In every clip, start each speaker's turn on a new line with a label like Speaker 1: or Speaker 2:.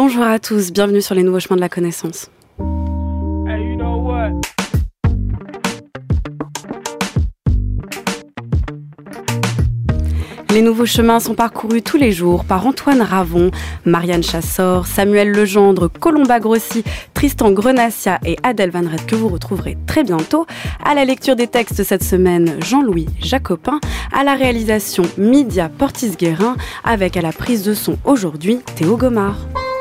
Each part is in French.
Speaker 1: Bonjour à tous, bienvenue sur les nouveaux chemins de la connaissance. Les nouveaux chemins sont parcourus tous les jours par Antoine Ravon, Marianne Chassor, Samuel Legendre, Colomba Grossi, Tristan Grenassia et Adèle Van Rett que vous retrouverez très bientôt. À la lecture des textes cette semaine, Jean-Louis Jacopin. À la réalisation, Midia Portis-Guérin, avec à la prise de son aujourd'hui, Théo Gomard.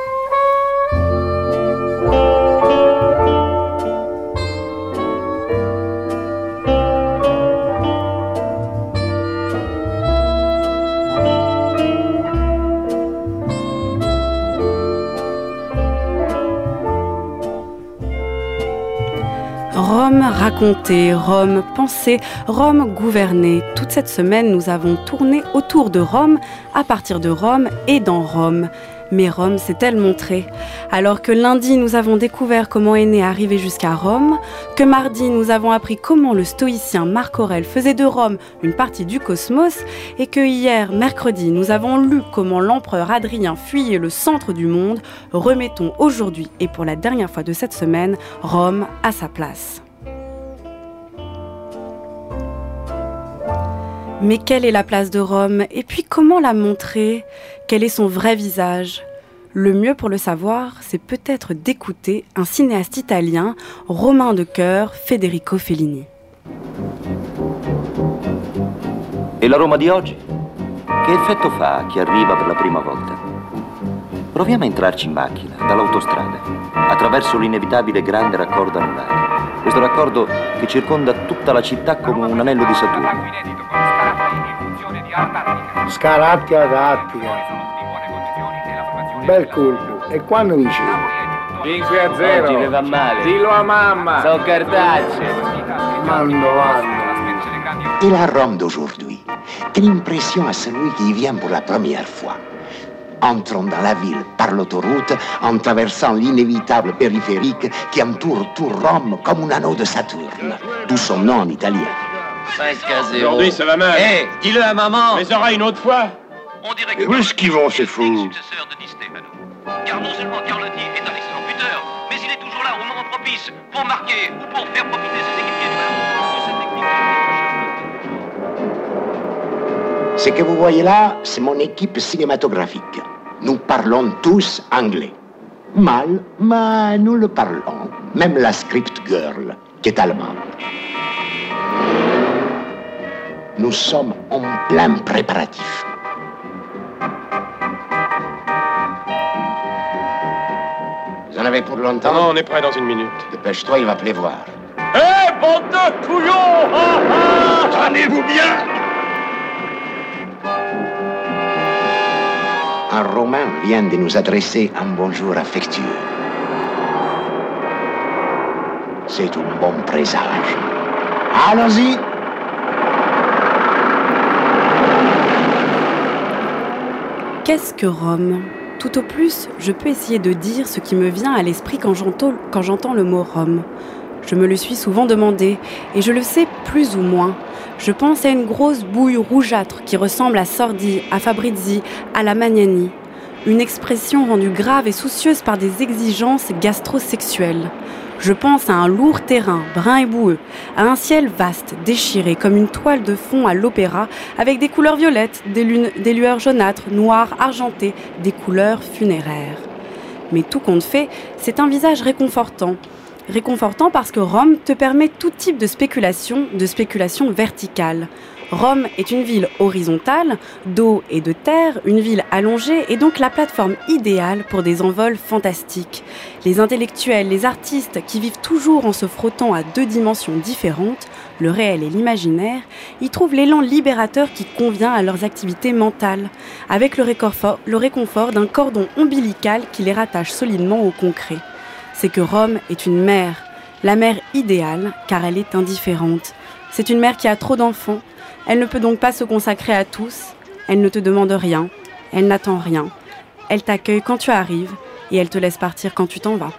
Speaker 1: Rome racontée, Rome pensée, Rome gouvernée. Toute cette semaine, nous avons tourné autour de Rome, à partir de Rome et dans Rome. Mais Rome s'est-elle montrée ? Alors que lundi, nous avons découvert comment Énée arrivait jusqu'à Rome, que mardi, nous avons appris comment le stoïcien Marc Aurèle faisait de Rome une partie du cosmos, et que hier, mercredi, nous avons lu comment l'empereur Adrien fuyait le centre du monde, remettons aujourd'hui, et pour la dernière fois de cette semaine, Rome à sa place. Mais quelle est la place de Rome ? Et puis comment la montrer ? Quel est son vrai visage ? Le mieux pour le savoir, c'est peut-être d'écouter un cinéaste italien, Romain de cœur, Federico Fellini.
Speaker 2: E la Roma di oggi? Che effetto fa a chi arriva per la prima volta? Proviamo a entrarci in macchina, dall'autostrada, attraverso l'inevitabile grande raccordo anulare. Questo raccordo che circonda tutta la città come un anello di Saturno.
Speaker 3: Scaratti ad Attica. Bel colpo. E quando dicevi?
Speaker 4: 5-0.
Speaker 5: Oggi le va male.
Speaker 4: Dillo a mamma.
Speaker 5: Sono cartacce.
Speaker 3: Mando.
Speaker 6: Et la Rome d'aujourd'hui, quelle impression à celui qui y vient pour la première fois. Entrons dans la ville par l'autoroute en traversant l'inévitable périphérique qui entoure tout Rome comme un anneau de Saturne, d'où son nom en italien.
Speaker 5: 5-0.
Speaker 4: Aujourd'hui, ça va mal.
Speaker 5: Hé, dis-le à maman.
Speaker 4: Les oreilles une autre fois.
Speaker 7: On dirait que
Speaker 3: Où est-ce qu'ils vont, ces fous ?
Speaker 7: successeur de Di Stefano. Car non seulement Carlotti est un excellent buteur, mais il est toujours là au moment propice pour marquer ou pour faire profiter ses équipiers du ballon.
Speaker 6: Ce que vous voyez là, c'est mon équipe cinématographique. Nous parlons tous anglais. Mal, mais nous le parlons. Même la script girl, qui est allemande. Nous sommes en plein préparatif. Vous en avez pour longtemps ?
Speaker 4: Non, on est prêt dans une minute.
Speaker 6: Dépêche-toi, il va pleuvoir.
Speaker 4: Hé, bande de couillons!
Speaker 3: Tenez-vous bien !
Speaker 6: Un Romain vient de nous adresser un bonjour affectueux. C'est un bon présage. Allons-y!
Speaker 1: Qu'est-ce que Rome ? Tout au plus, je peux essayer de dire ce qui me vient à l'esprit quand j'entends le mot Rome. Je me le suis souvent demandé, et je le sais plus ou moins. Je pense à une grosse bouille rougeâtre qui ressemble à Sordi, à Fabrizi, à la Magnani. Une expression rendue grave et soucieuse par des exigences gastrosexuelles. Je pense à un lourd terrain, brun et boueux, à un ciel vaste, déchiré comme une toile de fond à l'opéra, avec des couleurs violettes, des lueurs jaunâtres, noires, argentées, des couleurs funéraires. Mais tout compte fait, c'est un visage réconfortant. Réconfortant parce que Rome te permet tout type de spéculation verticale. Rome est une ville horizontale, d'eau et de terre, une ville allongée et donc la plateforme idéale pour des envols fantastiques. Les intellectuels, les artistes qui vivent toujours en se frottant à deux dimensions différentes, le réel et l'imaginaire, y trouvent l'élan libérateur qui convient à leurs activités mentales, avec le réconfort d'un cordon ombilical qui les rattache solidement au concret. C'est que Rome est une mère, la mère idéale car elle est indifférente. C'est une mère qui a trop d'enfants. Elle ne peut donc pas se consacrer à tous. Elle ne te demande rien. Elle n'attend rien. Elle t'accueille quand tu arrives et elle te laisse partir quand tu t'en vas.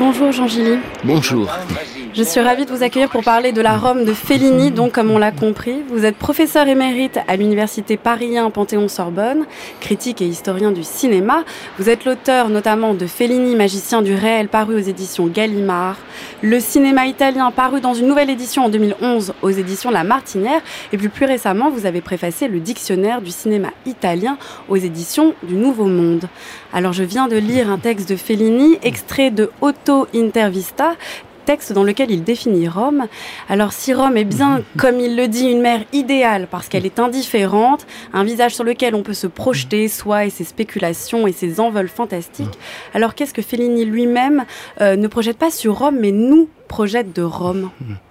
Speaker 1: Bonjour Jean Gilly.
Speaker 8: Bonjour.
Speaker 1: Je suis ravie de vous accueillir pour parler de la Rome de Fellini, donc comme on l'a compris. Vous êtes professeur émérite à l'université Paris 1 Panthéon-Sorbonne, critique et historien du cinéma. Vous êtes l'auteur notamment de Fellini, magicien du réel, paru aux éditions Gallimard, le cinéma italien, paru dans une nouvelle édition en 2011 aux éditions La Martinière, et puis plus récemment, vous avez préfacé le dictionnaire du cinéma italien aux éditions du Nouveau Monde. Alors je viens de lire un texte de Fellini, extrait de Otto Intervista, texte dans lequel il définit Rome. Alors si Rome est bien, comme il le dit, une mère idéale parce qu'elle est indifférente, un visage sur lequel on peut se projeter, soi et ses spéculations et ses envols fantastiques, alors qu'est-ce que Fellini lui-même ne projette pas sur Rome, mais nous projette de Rome?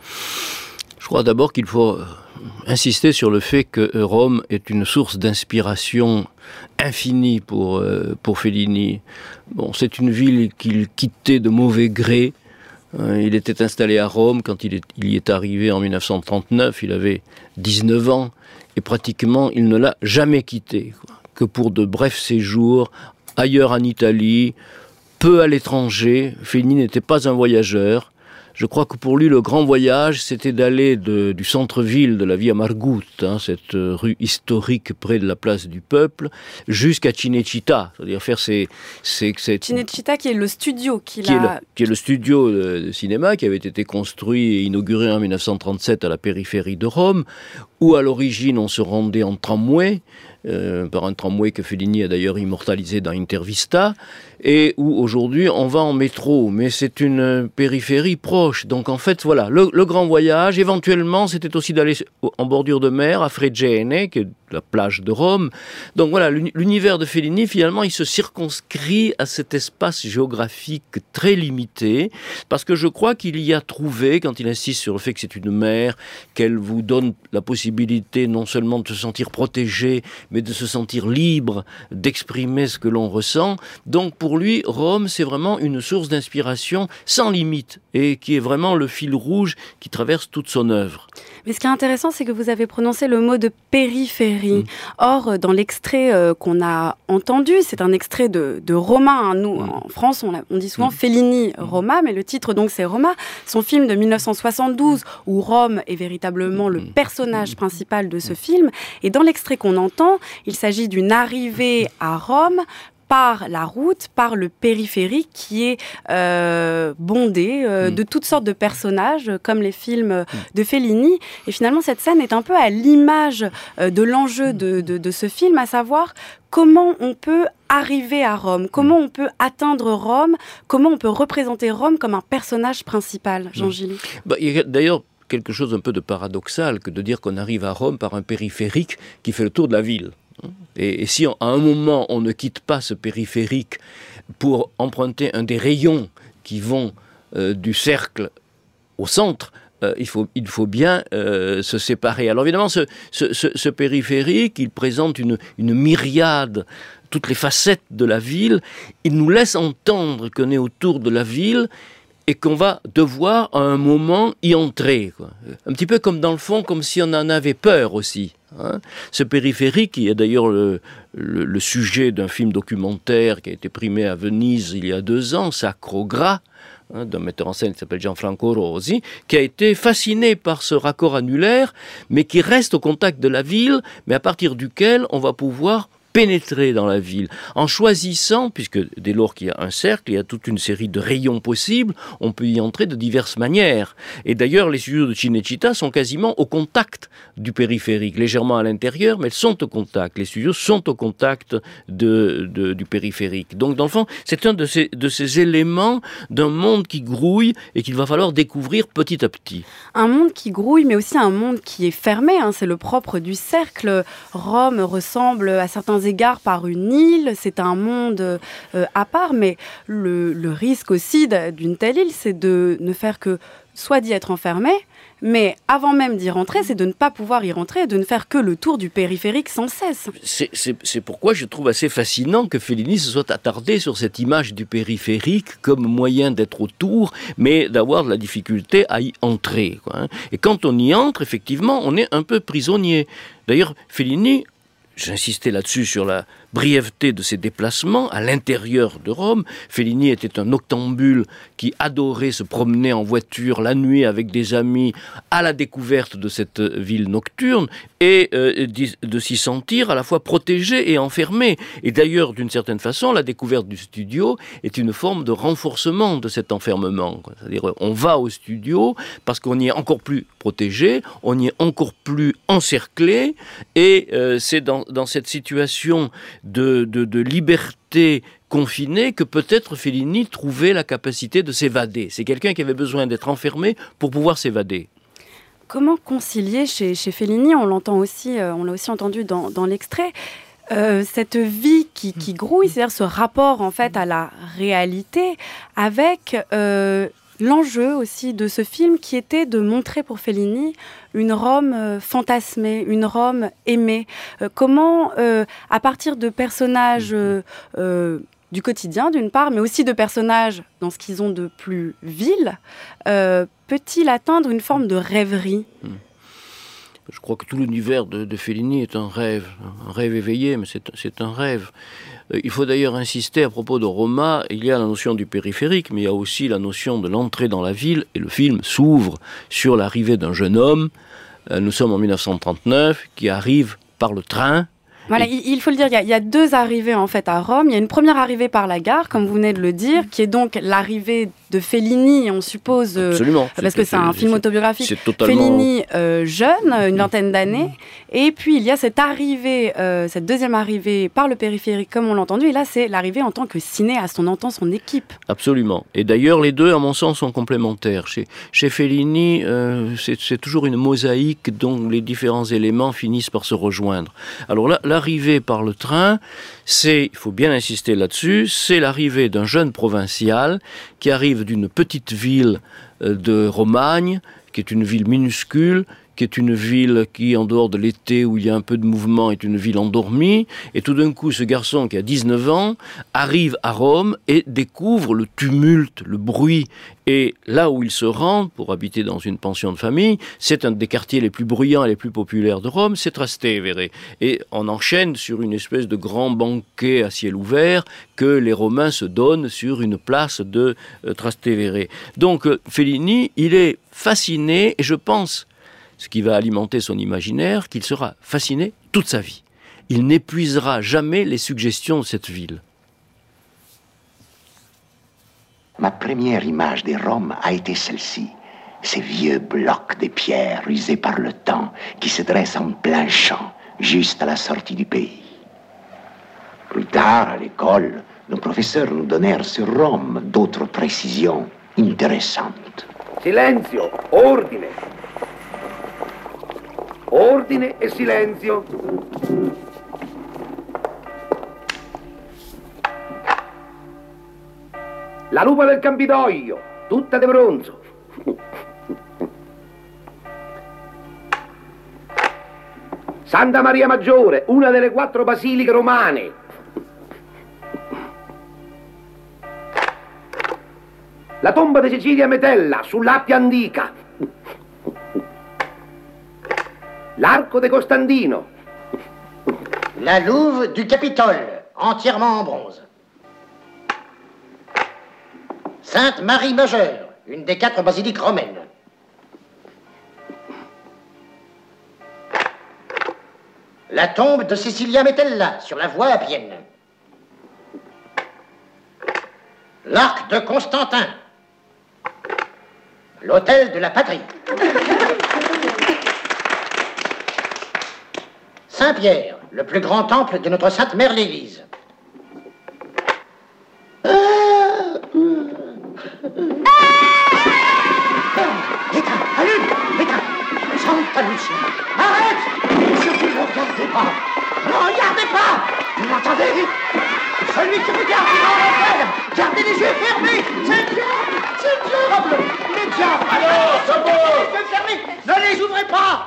Speaker 8: Je crois d'abord qu'il faut insister sur le fait que Rome est une source d'inspiration infinie pour Fellini. Bon, c'est une ville qu'il quittait de mauvais gré. Il était installé à Rome quand il y est arrivé en 1939, il avait 19 ans, et pratiquement il ne l'a jamais quitté, que pour de brefs séjours, ailleurs en Italie, peu à l'étranger. Fellini n'était pas un voyageur. Je crois que pour lui, le grand voyage, c'était d'aller du centre-ville de la Via Margutta, cette rue historique près de la place du Peuple, jusqu'à Cinecittà, c'est-à-dire faire
Speaker 1: Cinecittà qui est le studio qui
Speaker 8: est le studio de cinéma qui avait été construit et inauguré en 1937 à la périphérie de Rome, où à l'origine on se rendait en tramway, par un tramway que Fellini a d'ailleurs immortalisé dans Intervista, et où aujourd'hui on va en métro, mais c'est une périphérie proche. Donc en fait, voilà, le grand voyage, éventuellement, c'était aussi d'aller en bordure de mer, à Fregene, qui est la plage de Rome. Donc voilà, l'univers de Fellini, finalement, il se circonscrit à cet espace géographique très limité, parce que je crois qu'il y a trouvé, quand il insiste sur le fait que c'est une mer, qu'elle vous donne la possibilité non seulement de se sentir protégé, mais de se sentir libre, d'exprimer ce que l'on ressent. Donc pour lui, Rome, c'est vraiment une source d'inspiration sans limite, et qui est vraiment le fil rouge qui traverse toute son œuvre.
Speaker 1: Mais ce qui est intéressant, c'est que vous avez prononcé le mot de périphérie. Or, dans l'extrait qu'on a entendu, c'est un extrait de Roma. Hein. Nous, en France, on dit souvent Fellini Roma, mais le titre, donc, c'est Roma. Son film de 1972, où Rome est véritablement le personnage principal de ce film. Et dans l'extrait qu'on entend, il s'agit d'une arrivée à Rome par la route, par le périphérique qui est bondé de toutes sortes de personnages, comme les films de Fellini. Et finalement, cette scène est un peu à l'image de l'enjeu de ce film, à savoir comment on peut arriver à Rome, comment on peut atteindre Rome, comment on peut représenter Rome comme un personnage principal, Jean Gilly.
Speaker 8: Il y a d'ailleurs quelque chose un peu de paradoxal que de dire qu'on arrive à Rome par un périphérique qui fait le tour de la ville. Et si à un moment on ne quitte pas ce périphérique pour emprunter un des rayons qui vont du cercle au centre, il faut bien se séparer. Alors évidemment, ce périphérique, il présente une myriade, toutes les facettes de la ville. Il nous laisse entendre qu'on est autour de la ville et qu'on va devoir à un moment y entrer, quoi. Un petit peu comme dans le fond, comme si on en avait peur aussi. Hein. Ce périphérique, qui est d'ailleurs le sujet d'un film documentaire qui a été primé à Venise il y a 2 ans, Sacro Gras, d'un metteur en scène qui s'appelle Gianfranco Rosi, qui a été fasciné par ce raccord annulaire, mais qui reste au contact de la ville, mais à partir duquel on va pouvoir pénétrer dans la ville, en choisissant, puisque dès lors qu'il y a un cercle, il y a toute une série de rayons possibles, on peut y entrer de diverses manières. Et d'ailleurs, les studios de Cinecittà sont quasiment au contact du périphérique, légèrement à l'intérieur, mais elles sont au contact. Les studios sont au contact du périphérique. Donc, dans le fond, c'est un de ces éléments d'un monde qui grouille et qu'il va falloir découvrir petit à petit.
Speaker 1: Un monde qui grouille, mais aussi un monde qui est fermé, hein, c'est le propre du cercle. Rome ressemble à certains égards par une île, c'est un monde à part, mais le risque aussi d'une telle île, c'est de ne faire que soit d'y être enfermé, mais avant même d'y rentrer, c'est de ne pas pouvoir y rentrer, de ne faire que le tour du périphérique sans cesse.
Speaker 8: C'est pourquoi je trouve assez fascinant que Fellini se soit attardé sur cette image du périphérique comme moyen d'être autour, mais d'avoir de la difficulté à y entrer, quoi, hein. Et quand on y entre, effectivement, on est un peu prisonnier. D'ailleurs, Fellini, j'insistais là-dessus sur la brièveté de ses déplacements à l'intérieur de Rome. Fellini était un noctambule qui adorait se promener en voiture la nuit avec des amis à la découverte de cette ville nocturne et de s'y sentir à la fois protégé et enfermé. Et d'ailleurs, d'une certaine façon, la découverte du studio est une forme de renforcement de cet enfermement. C'est-à-dire, on va au studio parce qu'on y est encore plus protégé, on y est encore plus encerclé, et c'est dans cette situation de liberté confinée que peut-être Fellini trouvait la capacité de s'évader. C'est quelqu'un qui avait besoin d'être enfermé pour pouvoir s'évader.
Speaker 1: Comment concilier chez Fellini, on l'a aussi entendu dans l'extrait, cette vie qui grouille, c'est-à-dire ce rapport en fait à la réalité, avec l'enjeu aussi de ce film qui était de montrer pour Fellini une Rome fantasmée, une Rome aimée. Comment, à partir de personnages du quotidien d'une part, mais aussi de personnages dans ce qu'ils ont de plus vil, peut-il atteindre une forme de rêverie ?
Speaker 8: Je crois que tout l'univers de Fellini est un rêve éveillé, mais c'est un rêve. Il faut d'ailleurs insister à propos de Roma, il y a la notion du périphérique, mais il y a aussi la notion de l'entrée dans la ville, et le film s'ouvre sur l'arrivée d'un jeune homme, nous sommes en 1939, qui arrive par le train.
Speaker 1: Voilà, il faut le dire, il y a deux arrivées en fait à Rome. Il y a une première arrivée par la gare, comme vous venez de le dire, qui est donc l'arrivée de Fellini, on suppose,
Speaker 8: absolument,
Speaker 1: parce que c'est un film autobiographique.
Speaker 8: C'est totalement...
Speaker 1: Fellini jeune, une vingtaine d'années, et puis il y a cette arrivée, cette deuxième arrivée par le périphérique, comme on l'a entendu, et là c'est l'arrivée en tant que cinéaste, on entend son équipe.
Speaker 8: Absolument. Et d'ailleurs, les deux, à mon sens, sont complémentaires. Chez Fellini, c'est toujours une mosaïque dont les différents éléments finissent par se rejoindre. Alors là, l'arrivée par le train, il faut bien insister là-dessus, c'est l'arrivée d'un jeune provincial qui arrive d'une petite ville de Romagne, qui est une ville minuscule, qui est une ville qui, en dehors de l'été où il y a un peu de mouvement, est une ville endormie. Et tout d'un coup, ce garçon qui a 19 ans arrive à Rome et découvre le tumulte, le bruit. Et là où il se rend, pour habiter dans une pension de famille, c'est un des quartiers les plus bruyants et les plus populaires de Rome, c'est Trastevere. Et on enchaîne sur une espèce de grand banquet à ciel ouvert que les Romains se donnent sur une place de Trastevere. Donc Fellini, il est fasciné, et je pense, ce qui va alimenter son imaginaire, qu'il sera fasciné toute sa vie. Il n'épuisera jamais les suggestions de cette ville.
Speaker 6: Ma première image de Rome a été celle-ci. Ces vieux blocs de pierre usés par le temps qui se dressent en plein champ, juste à la sortie du pays. Plus tard, à l'école, nos professeurs nous donnèrent sur Rome d'autres précisions intéressantes.
Speaker 3: Silenzio, ordine. Ordine e silenzio. La lupa del Campidoglio, tutta de bronzo. Santa Maria Maggiore, una delle 4 basiliche romane. La tomba di Cecilia Metella, sull'Appia Antica. L'arco de Costandino.
Speaker 9: La louve du Capitole, entièrement en bronze. Sainte Marie Majeure, une des 4 basiliques romaines. La tombe de Cecilia Metella, sur la voie appienne. L'arc de Constantin. L'hôtel de la Patrie. Saint-Pierre, le plus grand temple de notre Sainte Mère l'Église. L'éteins, allume, l'éteins. Santa Lucia, arrête. Surtout ne regardez pas. Ne regardez pas. Vous m'entendez? Celui qui regarde est dans l'enfer. Gardez les yeux fermés. C'est diable. Les diables. Alors, c'est bon. Les yeux fermés. Ne les ouvrez pas.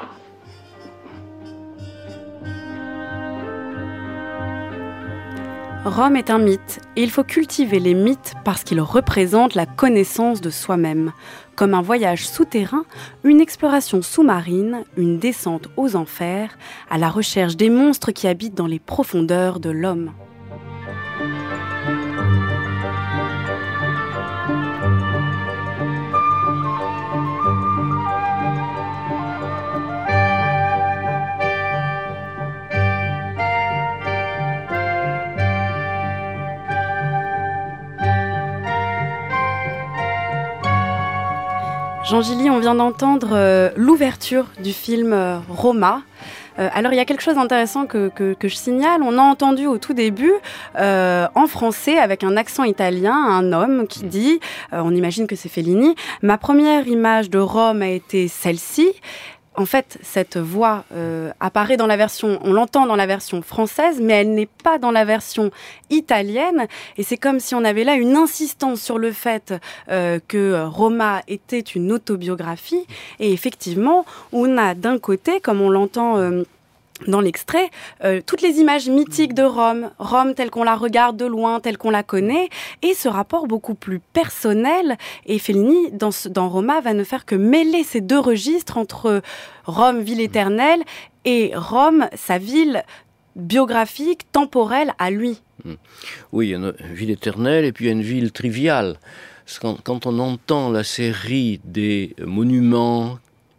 Speaker 1: Rome est un mythe, et il faut cultiver les mythes parce qu'ils représentent la connaissance de soi-même. Comme un voyage souterrain, une exploration sous-marine, une descente aux enfers, à la recherche des monstres qui habitent dans les profondeurs de l'homme. Jean Gilly, on vient d'entendre l'ouverture du film Roma. Alors il y a quelque chose d'intéressant que je signale. On a entendu au tout début, en français, avec un accent italien, un homme qui dit, on imagine que c'est Fellini, « Ma première image de Rome a été celle-ci ». En fait, cette voix apparaît dans la version, on l'entend dans la version française, mais elle n'est pas dans la version italienne. Et c'est comme si on avait là une insistance sur le fait que Roma était une autobiographie. Et effectivement, on a d'un côté, comme on l'entend dans l'extrait, toutes les images mythiques de Rome, Rome telle qu'on la regarde de loin, telle qu'on la connaît, et ce rapport beaucoup plus personnel. Et Fellini, dans Roma, va ne faire que mêler ces deux registres entre Rome, ville éternelle, et Rome, sa ville biographique, temporelle à lui.
Speaker 8: Oui, il y a une ville éternelle et puis il y a une ville triviale. Quand on entend la série des monuments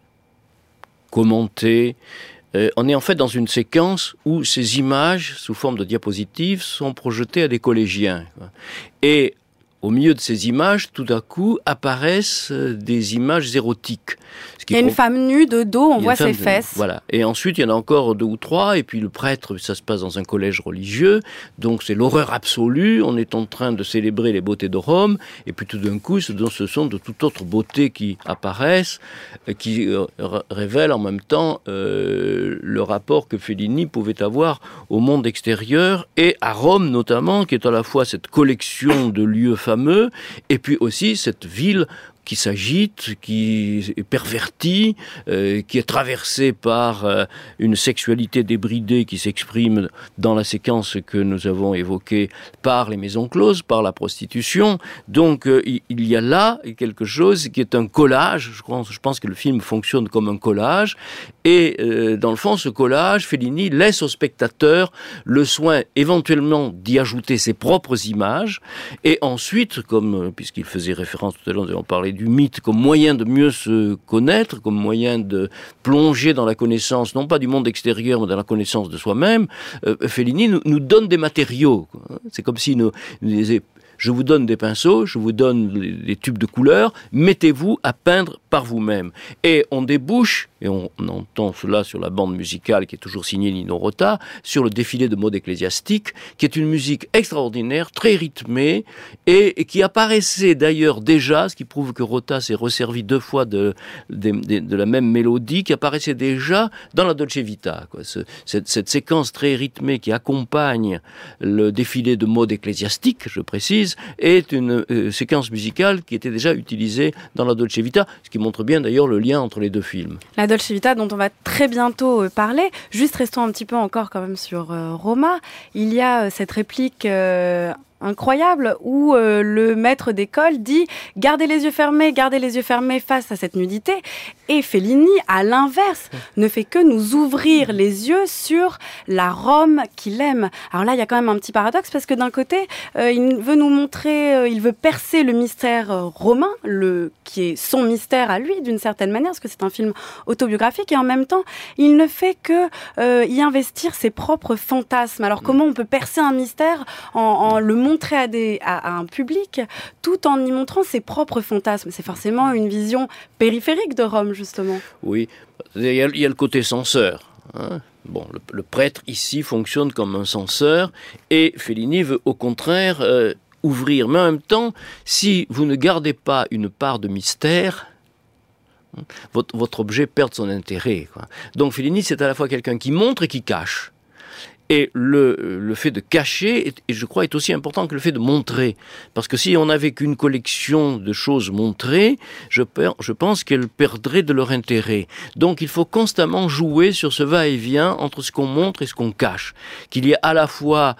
Speaker 8: commentés, on est en fait dans une séquence où ces images, sous forme de diapositives, sont projetées à des collégiens. Et au milieu de ces images, tout à coup, apparaissent des images érotiques.
Speaker 1: Il y a une femme nue de dos, on voit ses fesses.
Speaker 8: Voilà. Et ensuite, il y en a encore 2 ou 3, et puis le prêtre, ça se passe dans un collège religieux, donc c'est l'horreur absolue, on est en train de célébrer les beautés de Rome, et puis tout d'un coup, ce sont de toute autre beauté qui apparaissent, qui révèlent en même temps le rapport que Fellini pouvait avoir au monde extérieur, et à Rome notamment, qui est à la fois cette collection de lieux fameux, et puis aussi cette ville qui s'agite, qui est pervertie, qui est traversée par une sexualité débridée qui s'exprime dans la séquence que nous avons évoquée par les maisons closes, par la prostitution. Donc il y a là quelque chose qui est un collage. Je pense que le film fonctionne comme un collage. Et dans le fond, ce collage, Fellini laisse au spectateur le soin éventuellement d'y ajouter ses propres images. Et ensuite, puisqu'il faisait référence tout à l'heure, nous avons parlé du mythe comme moyen de mieux se connaître, comme moyen de plonger dans la connaissance, non pas du monde extérieur, mais dans la connaissance de soi-même, Fellini nous donne des matériaux. C'est comme si nous disait, je vous donne des pinceaux, je vous donne des tubes de couleurs, mettez-vous à peindre par vous-même. Et on débouche, et on entend cela sur la bande musicale qui est toujours signée Nino Rota, sur le défilé de mode ecclésiastique, qui est une musique extraordinaire, très rythmée, et qui apparaissait d'ailleurs déjà, ce qui prouve que Rota s'est resservi 2 fois de la même mélodie, qui apparaissait déjà dans la Dolce Vita. Cette séquence très rythmée qui accompagne le défilé de mode ecclésiastique, je précise, est une séquence musicale qui était déjà utilisée dans la Dolce Vita, ce qui montre bien d'ailleurs le lien entre les 2 films.
Speaker 1: La Dolce Vita dont on va très bientôt parler. Juste restons un petit peu encore quand même sur Roma. Il y a cette réplique incroyable où le maître d'école dit « Gardez les yeux fermés face à cette nudité ». Et Fellini, à l'inverse, ne fait que nous ouvrir les yeux sur la Rome qu'il aime. Alors là, il y a quand même un petit paradoxe parce que d'un côté, il veut nous montrer, il veut percer le mystère romain, qui est son mystère à lui d'une certaine manière, parce que c'est un film autobiographique, et en même temps, il ne fait que y investir ses propres fantasmes. Alors comment on peut percer un mystère en le montrer à un public tout en y montrant ses propres fantasmes? C'est forcément une vision périphérique de Rome, justement.
Speaker 8: Oui, il y a le côté censeur. Hein. Bon, le prêtre ici fonctionne comme un censeur, et Fellini veut au contraire ouvrir. Mais en même temps, si vous ne gardez pas une part de mystère, votre objet perd son intérêt. Donc Fellini, c'est à la fois quelqu'un qui montre et qui cache. Et le fait de cacher, et je crois, est aussi important que le fait de montrer. Parce que si on n'avait qu'une collection de choses montrées, je pense qu'elles perdraient de leur intérêt. Donc il faut constamment jouer sur ce va-et-vient entre ce qu'on montre et ce qu'on cache. Qu'il y ait à la fois,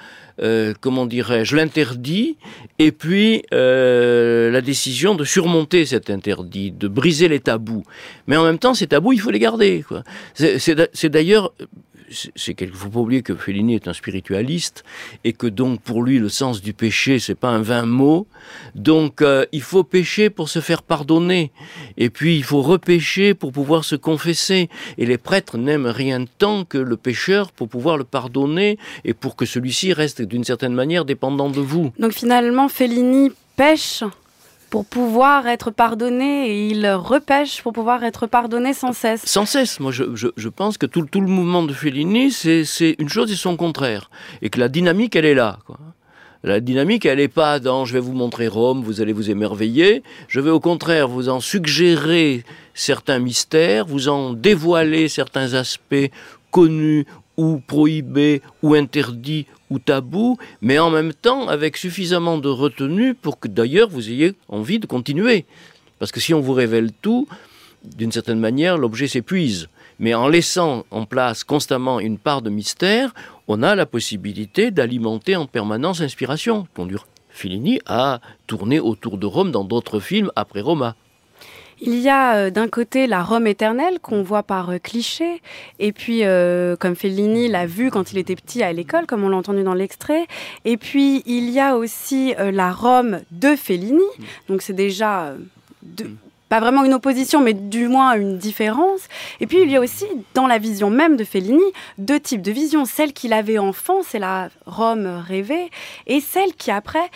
Speaker 8: l'interdit, et puis la décision de surmonter cet interdit, de briser les tabous. Mais en même temps, ces tabous, il faut les garder, quoi. C'est d'ailleurs... faut pas oublier que Fellini est un spiritualiste et que donc pour lui le sens du péché c'est pas un vain mot. Donc il faut pécher pour se faire pardonner et puis il faut repécher pour pouvoir se confesser. Et les prêtres n'aiment rien tant que le pécheur pour pouvoir le pardonner et pour que celui-ci reste d'une certaine manière dépendant de vous.
Speaker 1: Donc finalement Fellini pêche pour pouvoir être pardonné et il repêche pour pouvoir être pardonné sans cesse.
Speaker 8: Sans cesse. Moi, je pense que tout le mouvement de Fellini, c'est une chose et son contraire. Et que la dynamique, elle est là, quoi. La dynamique, elle n'est pas dans « je vais vous montrer Rome, vous allez vous émerveiller ». Je vais au contraire vous en suggérer certains mystères, vous en dévoiler certains aspects connus ou prohibés, ou interdits, ou tabous, mais en même temps avec suffisamment de retenue pour que d'ailleurs vous ayez envie de continuer. Parce que si on vous révèle tout, d'une certaine manière, l'objet s'épuise. Mais en laissant en place constamment une part de mystère, on a la possibilité d'alimenter en permanence l'inspiration. Conduire Fellini à tourner autour de Rome dans d'autres films après Roma.
Speaker 1: Il y a d'un côté la Rome éternelle qu'on voit par cliché, et puis comme Fellini l'a vu quand il était petit à l'école, comme on l'a entendu dans l'extrait, et puis il y a aussi la Rome de Fellini, donc c'est déjà... pas vraiment une opposition, mais du moins une différence. Et puis, il y a aussi, dans la vision même de Fellini, deux types de visions. Celle qu'il avait enfant, c'est la Rome rêvée, et celle qui, après,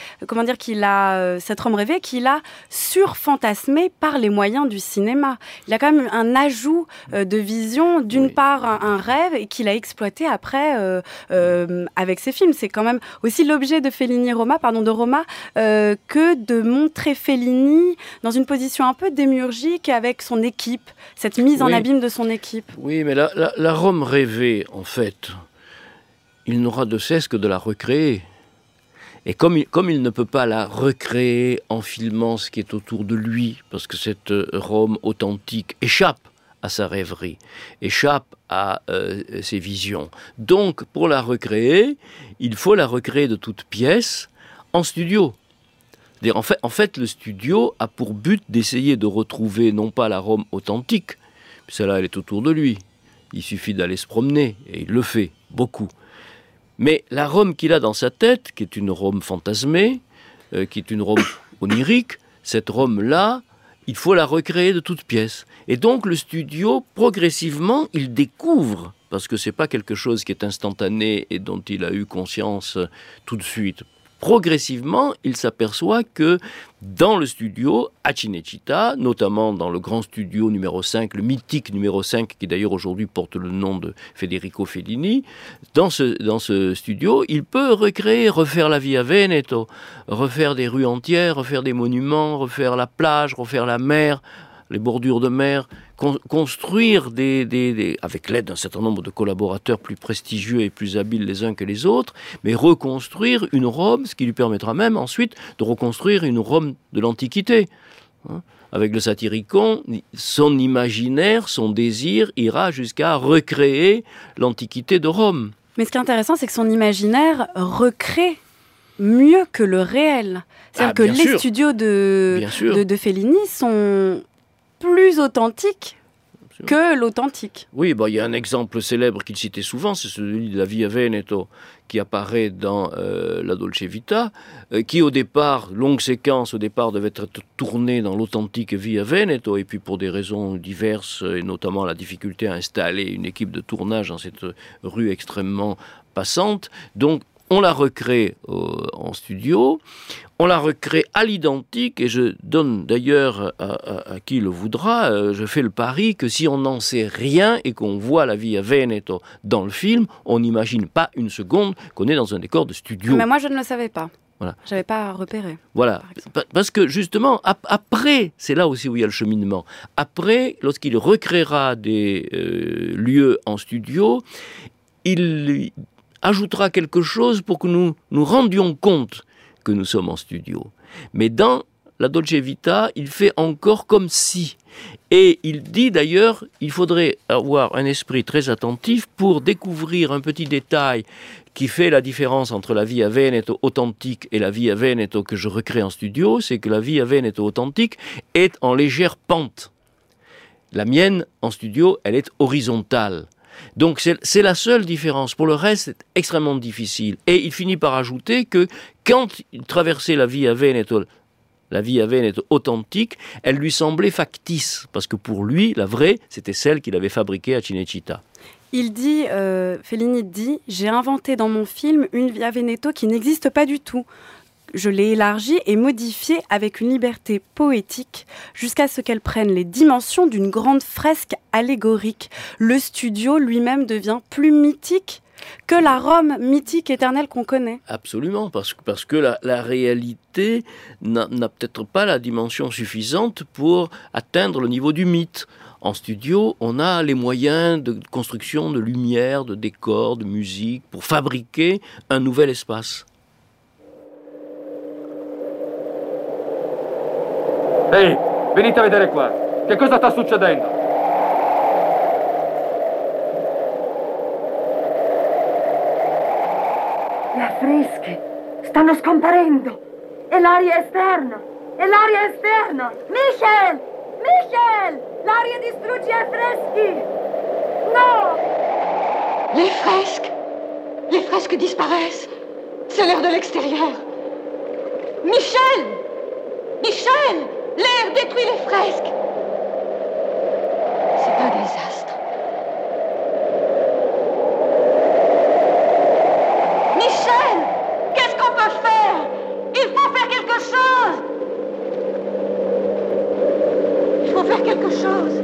Speaker 1: cette Rome rêvée qu'il a surfantasmée par les moyens du cinéma. Il y a quand même un ajout de vision, d'une part un rêve, et qu'il a exploité après avec ses films. C'est quand même aussi l'objet de Roma, que de montrer Fellini dans une position un peu démiurgique avec son équipe, cette mise en abîme de son équipe.
Speaker 8: Oui, mais la Rome rêvée, en fait, il n'aura de cesse que de la recréer. Et comme il ne peut pas la recréer en filmant ce qui est autour de lui, parce que cette Rome authentique échappe à sa rêverie, échappe à ses visions. Donc, pour la recréer, il faut la recréer de toutes pièces en studio. En fait, le studio a pour but d'essayer de retrouver non pas la Rome authentique, puis celle-là, elle est autour de lui. Il suffit d'aller se promener, et il le fait, beaucoup. Mais la Rome qu'il a dans sa tête, qui est une Rome fantasmée, qui est une Rome onirique, cette Rome-là, il faut la recréer de toutes pièces. Et donc, le studio, progressivement, il découvre, parce que c'est pas quelque chose qui est instantané et dont il a eu conscience tout de suite. Progressivement, il s'aperçoit que dans le studio, à Cinecittà, notamment dans le grand studio numéro 5, le mythique numéro 5, qui d'ailleurs aujourd'hui porte le nom de Federico Fellini, dans ce studio, il peut refaire la Via Veneto, refaire des rues entières, refaire des monuments, refaire la plage, refaire la mer, les bordures de mer, construire avec l'aide d'un certain nombre de collaborateurs plus prestigieux et plus habiles les uns que les autres, mais reconstruire une Rome, ce qui lui permettra même ensuite de reconstruire une Rome de l'Antiquité. Avec le Satyricon, son imaginaire, son désir ira jusqu'à recréer l'Antiquité de Rome.
Speaker 1: Mais ce qui est intéressant, c'est que son imaginaire recrée mieux que le réel. C'est-à-dire que les studios de Fellini sont plus authentique que l'authentique.
Speaker 8: Oui, il y a un exemple célèbre qu'il citait souvent, c'est celui de la Via Veneto, qui apparaît dans La Dolce Vita, qui au départ, longue séquence, au départ devait être tournée dans l'authentique Via Veneto, et puis pour des raisons diverses, et notamment la difficulté à installer une équipe de tournage dans cette rue extrêmement passante, donc on la recrée en studio, on la recrée à l'identique, et je donne d'ailleurs à qui le voudra, je fais le pari que si on n'en sait rien et qu'on voit la Via Veneto dans le film, on n'imagine pas une seconde qu'on est dans un décor de studio.
Speaker 1: Mais moi je ne le savais pas.
Speaker 8: Voilà.
Speaker 1: Je n'avais pas repéré.
Speaker 8: Voilà, parce que justement, après, c'est là aussi où il y a le cheminement, après, lorsqu'il recréera des lieux en studio, ajoutera quelque chose pour que nous nous rendions compte que nous sommes en studio. Mais dans la Dolce Vita, il fait encore comme si. Et il dit d'ailleurs, il faudrait avoir un esprit très attentif pour découvrir un petit détail qui fait la différence entre la Via Veneto authentique et la Via Veneto que je recrée en studio, c'est que la Via Veneto authentique est en légère pente. La mienne, en studio, elle est horizontale. Donc c'est la seule différence. Pour le reste, c'est extrêmement difficile. Et il finit par ajouter que quand il traversait la Via Veneto authentique, elle lui semblait factice, parce que pour lui, la vraie, c'était celle qu'il avait fabriquée à Cinecittà.
Speaker 1: Il dit, Fellini dit, j'ai inventé dans mon film une Via Veneto qui n'existe pas du tout. Je l'ai élargie et modifiée avec une liberté poétique jusqu'à ce qu'elle prenne les dimensions d'une grande fresque allégorique. Le studio lui-même devient plus mythique que la Rome mythique éternelle qu'on connaît.
Speaker 8: Absolument, parce que la réalité n'a peut-être pas la dimension suffisante pour atteindre le niveau du mythe. En studio, on a les moyens de construction, de lumière, de décor, de musique, pour fabriquer un nouvel espace.
Speaker 10: Ehi, venite a vedere qua. Che cosa sta succedendo?
Speaker 11: Le affresche stanno scomparendo. E l'aria esterna. E l'aria esterna. Michel! Michel! L'aria distrugge gli affreschi. No!
Speaker 12: Les fresques! Les fresques disparaissent. C'est l'air de l'extérieur. Michel! Michel! L'air détruit les fresques. C'est un désastre. Michel! Qu'est-ce qu'on peut faire? Il faut faire quelque chose! Il faut faire quelque chose.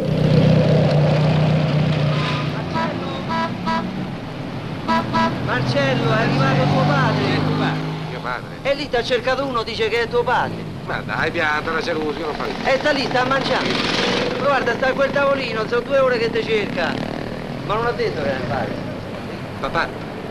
Speaker 13: Marcello, è arrivato tuo padre.
Speaker 3: Chi è tuo padre? Mio padre?
Speaker 13: E lì ti ha cercato uno, dice che è tuo padre.
Speaker 3: Ma dai, piantala, se lo non fa niente.
Speaker 13: E sta lì, sta mangiando. Guarda, sta a quel tavolino, sono 2 ore che ti cerca. Ma non ha detto che è il padre.
Speaker 3: Papà.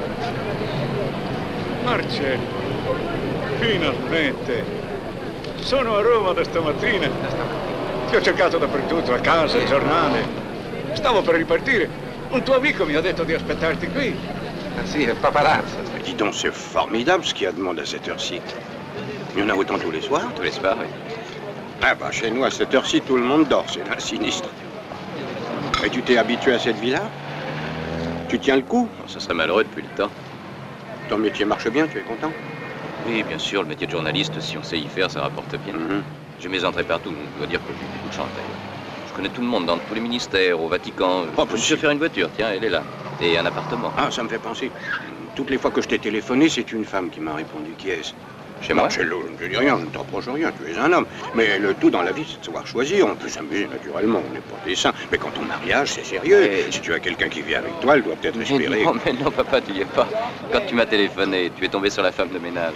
Speaker 14: Marcello, finalmente. Sono a Roma da stamattina. Ti ho cercato dappertutto, a casa, al giornale. Stavo per ripartire. Un tuo amico mi ha detto di aspettarti qui.
Speaker 3: Ah si, le paparazzo.
Speaker 15: Dis donc, c'est formidable ce qu'il y a de monde à cette heure-ci. Il y en a autant tous les soirs?
Speaker 5: Tous les soirs, oui.
Speaker 15: Ah bah, chez nous, à cette heure-ci, tout le monde dort. C'est un sinistre. Et tu t'es habitué à cette vie-là? Tu tiens le coup?
Speaker 5: Ça serait malheureux depuis le temps.
Speaker 15: Ton métier marche bien, tu es content?
Speaker 5: Oui, bien sûr, le métier de journaliste, si on sait y faire, ça rapporte bien. J'ai mes entrées partout, je dois dire que j'ai beaucoup de chance d'ailleurs. Je connais tout le monde dans tous les ministères, au Vatican. Je vais faire une voiture, tiens, elle est là. Et un appartement.
Speaker 15: Ah, ça me fait penser. Toutes les fois que je t'ai téléphoné, c'est une femme qui m'a répondu. Qui est-ce?
Speaker 5: Chez moi?
Speaker 15: Marcello, je ne dis rien, je ne t'approche rien, tu es un homme. Mais le tout dans la vie, c'est de savoir choisir. On peut s'amuser naturellement, on n'est pas des saints. Mais quand ton mariage, c'est sérieux. Et si tu as quelqu'un qui vit avec toi, elle doit peut-être espérer.
Speaker 5: Mais non, papa, tu y es pas. Quand tu m'as téléphoné, tu es tombé sur la femme de ménage.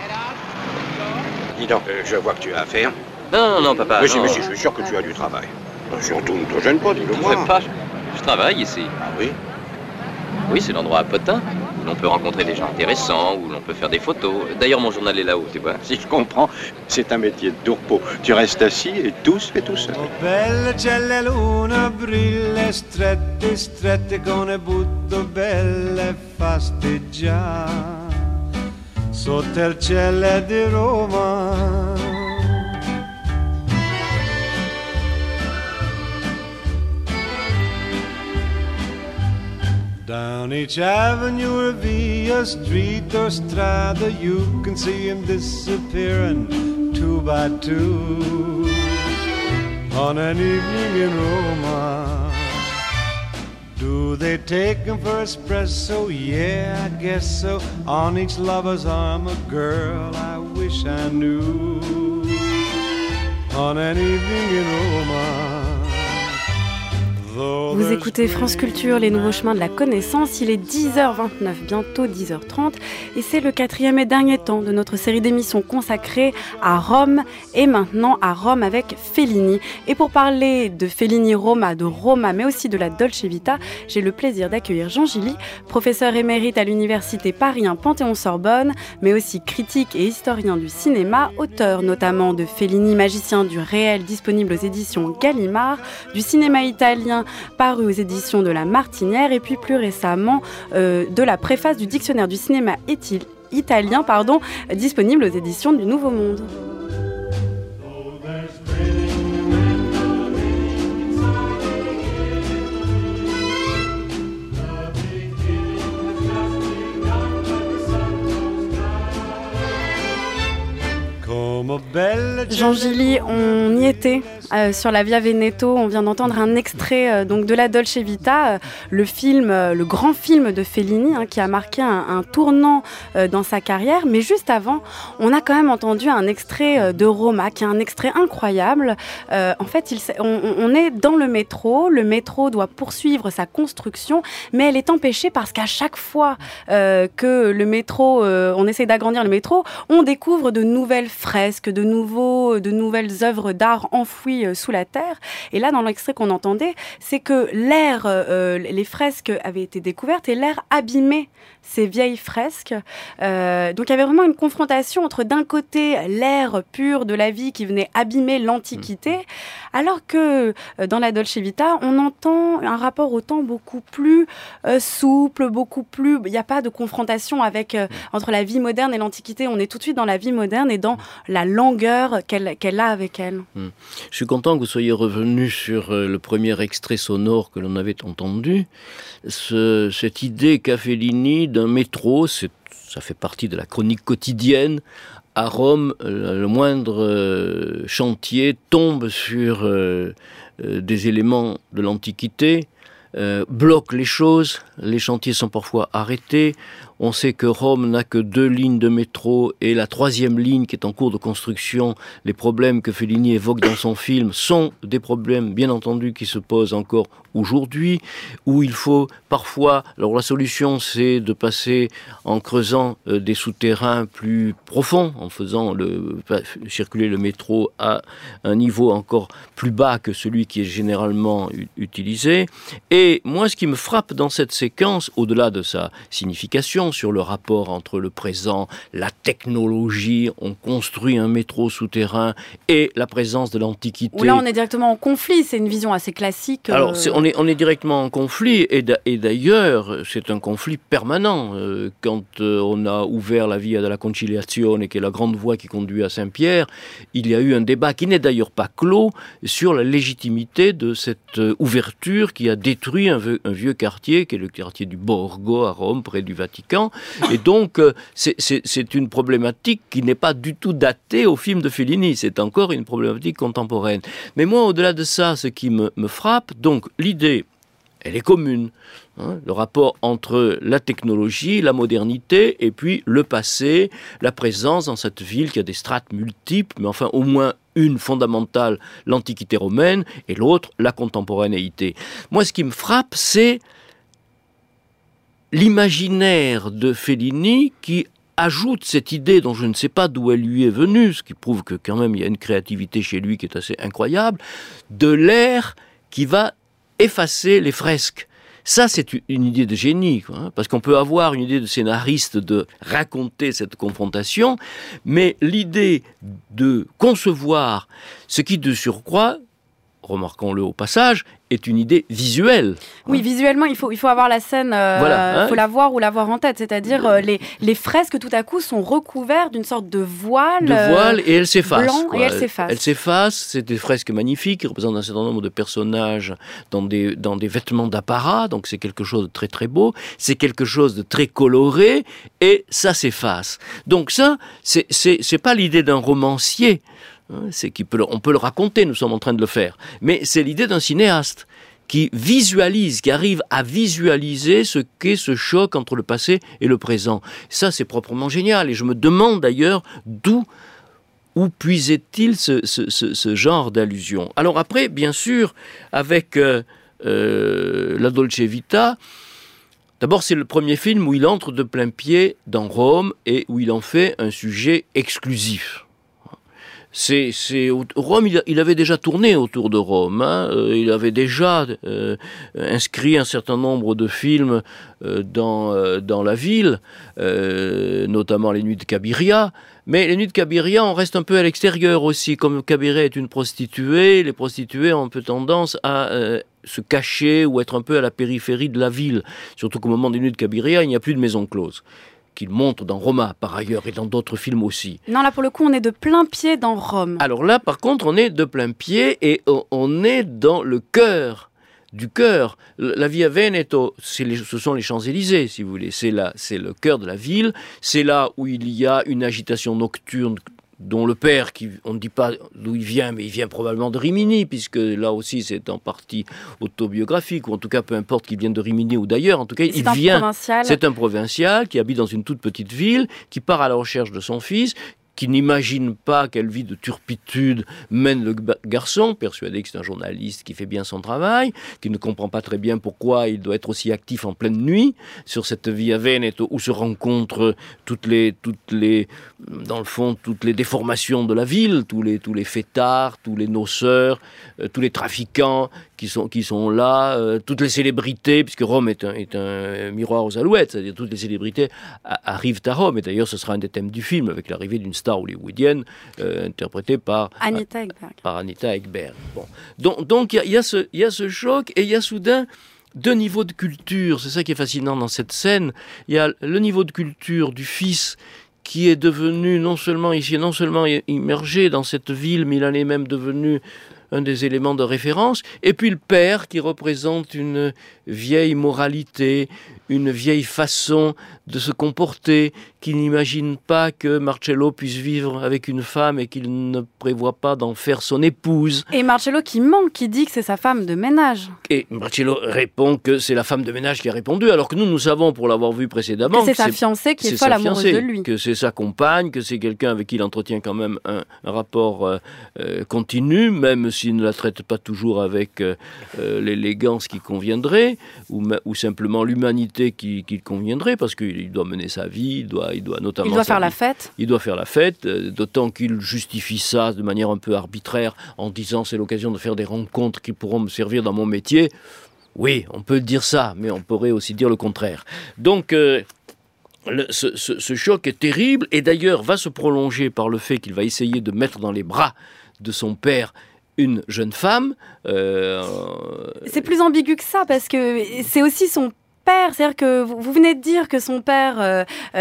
Speaker 15: Dis donc, je vois que tu as affaire.
Speaker 5: Non, papa.
Speaker 15: Mais
Speaker 5: non.
Speaker 15: si, je suis sûr que tu as du travail. Surtout, ne te gêne pas, dis-le-moi.
Speaker 5: Je travaille ici.
Speaker 15: Ah oui?
Speaker 5: Oui, c'est l'endroit à Potin, où l'on peut rencontrer des gens intéressants, où l'on peut faire des photos. D'ailleurs, mon journal est là-haut, tu vois.
Speaker 15: Si je comprends, c'est un métier de tourpeau. Tu restes assis et tout se fait tout seul.
Speaker 16: Oh, belle c'è luna, brille strette, strette con le butto belle fasteggia sotto il cielo di Roma. Down each avenue or via street or strada, you can see him disappearing 2 by 2 on an evening in Roma. Do they take him for espresso? Yeah, I guess so. On each lover's arm a girl I wish I knew. On an evening in Roma,
Speaker 1: Vous écoutez France Culture, les nouveaux chemins de la connaissance. Il est 10h29, bientôt 10h30. Et c'est le 4e et dernier temps de notre série d'émissions consacrée à Rome. Et maintenant à Rome avec Fellini. Et pour parler de Fellini Roma, de Roma, mais aussi de la Dolce Vita, j'ai le plaisir d'accueillir Jean Gilly, professeur émérite à l'université Paris 1 Panthéon-Sorbonne, mais aussi critique et historien du cinéma, auteur notamment de Fellini, magicien du réel, disponible aux éditions Gallimard, du cinéma italien paru aux éditions de La Martinière et puis plus récemment de la préface du dictionnaire du cinéma italien, disponible aux éditions du Nouveau Monde. Jean Gilly, on y était sur la Via Veneto. On vient d'entendre un extrait donc de la Dolce Vita, le grand film de Fellini qui a marqué un tournant dans sa carrière. Mais juste avant, on a quand même entendu un extrait de Roma, qui est un extrait incroyable. En fait, on est dans le métro. Le métro doit poursuivre sa construction, mais elle est empêchée parce qu'à chaque fois que le métro, on essaie d'agrandir le métro, on découvre de nouvelles fresques, de nouvelles œuvres d'art enfouies sous la terre. Et là, dans l'extrait qu'on entendait, c'est que les fresques avaient été découvertes et l'air abîmait ces vieilles fresques. Donc il y avait vraiment une confrontation entre d'un côté l'air pur de la vie qui venait abîmer l'Antiquité, alors que dans la Dolce Vita, on entend un rapport au temps beaucoup plus souple, il n'y a pas de confrontation entre la vie moderne et l'Antiquité. On est tout de suite dans la vie moderne et dans la langueur qu'elle a avec elle.
Speaker 8: Je suis content que vous soyez revenu sur le premier extrait sonore que l'on avait entendu. Cette idée qu'a Fellini d'un métro, ça fait partie de la chronique quotidienne. À Rome, le moindre chantier tombe sur des éléments de l'Antiquité, bloque les choses, les chantiers sont parfois arrêtés. On sait que Rome n'a que 2 lignes de métro et la 3e ligne qui est en cours de construction. Les problèmes que Fellini évoque dans son film sont des problèmes, bien entendu, qui se posent encore aujourd'hui, où il faut parfois... Alors la solution, c'est de passer en creusant des souterrains plus profonds, en faisant circuler le métro à un niveau encore plus bas que celui qui est généralement utilisé. Et moi, ce qui me frappe dans cette séquence, au-delà de sa signification, sur le rapport entre le présent, la technologie, on construit un métro souterrain et la présence de l'Antiquité.
Speaker 1: Où là, on est directement en conflit, c'est une vision assez classique.
Speaker 8: Alors, on est directement en conflit, et d'ailleurs, c'est un conflit permanent. Quand on a ouvert la Via della Conciliazione, qui est la grande voie qui conduit à Saint-Pierre, il y a eu un débat qui n'est d'ailleurs pas clos sur la légitimité de cette ouverture qui a détruit un vieux quartier, qui est le quartier du Borgo à Rome, près du Vatican. Et donc, c'est une problématique qui n'est pas du tout datée au film de Fellini. C'est encore une problématique contemporaine. Mais moi, au-delà de ça, ce qui me frappe, donc l'idée, elle est commune. Le rapport entre la technologie, la modernité, et puis le passé, la présence dans cette ville qui a des strates multiples, mais enfin au moins une fondamentale, l'Antiquité romaine, et l'autre, la contemporanéité. Moi, ce qui me frappe, c'est l'imaginaire de Fellini qui ajoute cette idée dont je ne sais pas d'où elle lui est venue, ce qui prouve que quand même il y a une créativité chez lui qui est assez incroyable, de l'air qui va effacer les fresques. Ça, c'est une idée de génie, parce qu'on peut avoir une idée de scénariste de raconter cette confrontation, mais l'idée de concevoir ce qui, de surcroît, remarquons-le au passage, est une idée visuelle.
Speaker 1: Oui, visuellement, il faut avoir la scène, faut la voir ou l'avoir en tête. C'est-à-dire, les fresques, tout à coup, sont recouvertes d'une sorte de voile.
Speaker 8: Et elles s'effacent.
Speaker 1: Blanc, et elles s'effacent.
Speaker 8: Elles s'effacent, c'est des fresques magnifiques, qui représentent un certain nombre de personnages dans des vêtements d'apparat, donc c'est quelque chose de très très beau, c'est quelque chose de très coloré, et ça s'efface. Donc ça, c'est pas l'idée d'un romancier, on peut le raconter, nous sommes en train de le faire, mais c'est l'idée d'un cinéaste qui arrive à visualiser ce qu'est ce choc entre le passé et le présent. Ça, c'est proprement génial, et je me demande d'ailleurs où puisait-il ce genre d'allusion. Alors après, bien sûr, avec La Dolce Vita, d'abord c'est le premier film où il entre de plein pied dans Rome et où il en fait un sujet exclusif. Rome, il avait déjà tourné autour de Rome, hein. Il avait déjà inscrit un certain nombre de films dans la ville, notamment Les Nuits de Cabiria. Mais Les Nuits de Cabiria, on reste un peu à l'extérieur aussi. Comme Cabiria est une prostituée, les prostituées ont un peu tendance à se cacher ou être un peu à la périphérie de la ville. Surtout qu'au moment des Nuits de Cabiria, il n'y a plus de maison close. Qu'il montre dans Roma, par ailleurs, et dans d'autres films aussi.
Speaker 1: Non, là, pour le coup, on est de plein pied dans Rome.
Speaker 8: Alors là, par contre, on est de plein pied et on est dans le cœur du cœur. La Via Veneto, ce sont les Champs-Élysées, si vous voulez. C'est le cœur de la ville. C'est là où il y a une agitation nocturne dont le père, on ne dit pas d'où il vient, mais il vient probablement de Rimini, puisque là aussi c'est en partie autobiographique, ou en tout cas peu importe qu'il vienne de Rimini ou d'ailleurs, en tout cas c'est un provincial qui habite dans une toute petite ville, qui part à la recherche de son fils, qui n'imagine pas quelle vie de turpitude mène le garçon, persuadé que c'est un journaliste qui fait bien son travail, qui ne comprend pas très bien pourquoi il doit être aussi actif en pleine nuit sur cette Via Veneto où se rencontrent toutes les déformations de la ville, tous les fêtards, tous les noceurs, tous les trafiquants qui sont là, toutes les célébrités, puisque Rome est un miroir aux alouettes, c'est-à-dire toutes les célébrités arrivent à Rome, et d'ailleurs ce sera un des thèmes du film, avec l'arrivée d'une star hollywoodienne interprétée par Anita Ekberg. Bon. Donc il y a ce choc, et il y a soudain deux niveaux de culture. C'est ça qui est fascinant dans cette scène. Il y a le niveau de culture du fils qui est devenu non seulement immergé dans cette ville, mais il en est même devenu un des éléments de référence, et puis le père qui représente une vieille moralité, une vieille façon de se comporter, qui n'imagine pas que Marcello puisse vivre avec une femme et qu'il ne prévoit pas d'en faire son épouse.
Speaker 1: Et Marcello qui ment, qui dit que c'est sa femme de ménage.
Speaker 8: Et Marcello répond que c'est la femme de ménage qui a répondu, alors que nous savons, pour l'avoir vu précédemment,
Speaker 1: que c'est sa fiancée qui est folle amoureuse de lui.
Speaker 8: Que c'est sa compagne, que c'est quelqu'un avec qui il entretient quand même un rapport continu, même s'il ne la traite pas toujours avec l'élégance qui conviendrait, ou simplement l'humanité qui conviendrait, parce qu'il doit mener sa vie, il doit notamment...
Speaker 1: Il doit faire la fête.
Speaker 8: Il doit faire la fête, d'autant qu'il justifie ça de manière un peu arbitraire, en disant c'est l'occasion de faire des rencontres qui pourront me servir dans mon métier. Oui, on peut dire ça, mais on pourrait aussi dire le contraire. Donc... Ce choc est terrible, et d'ailleurs va se prolonger par le fait qu'il va essayer de mettre dans les bras de son père une jeune femme.
Speaker 1: C'est plus ambigu que ça, parce que c'est aussi son père, c'est-à-dire que vous venez de dire que son père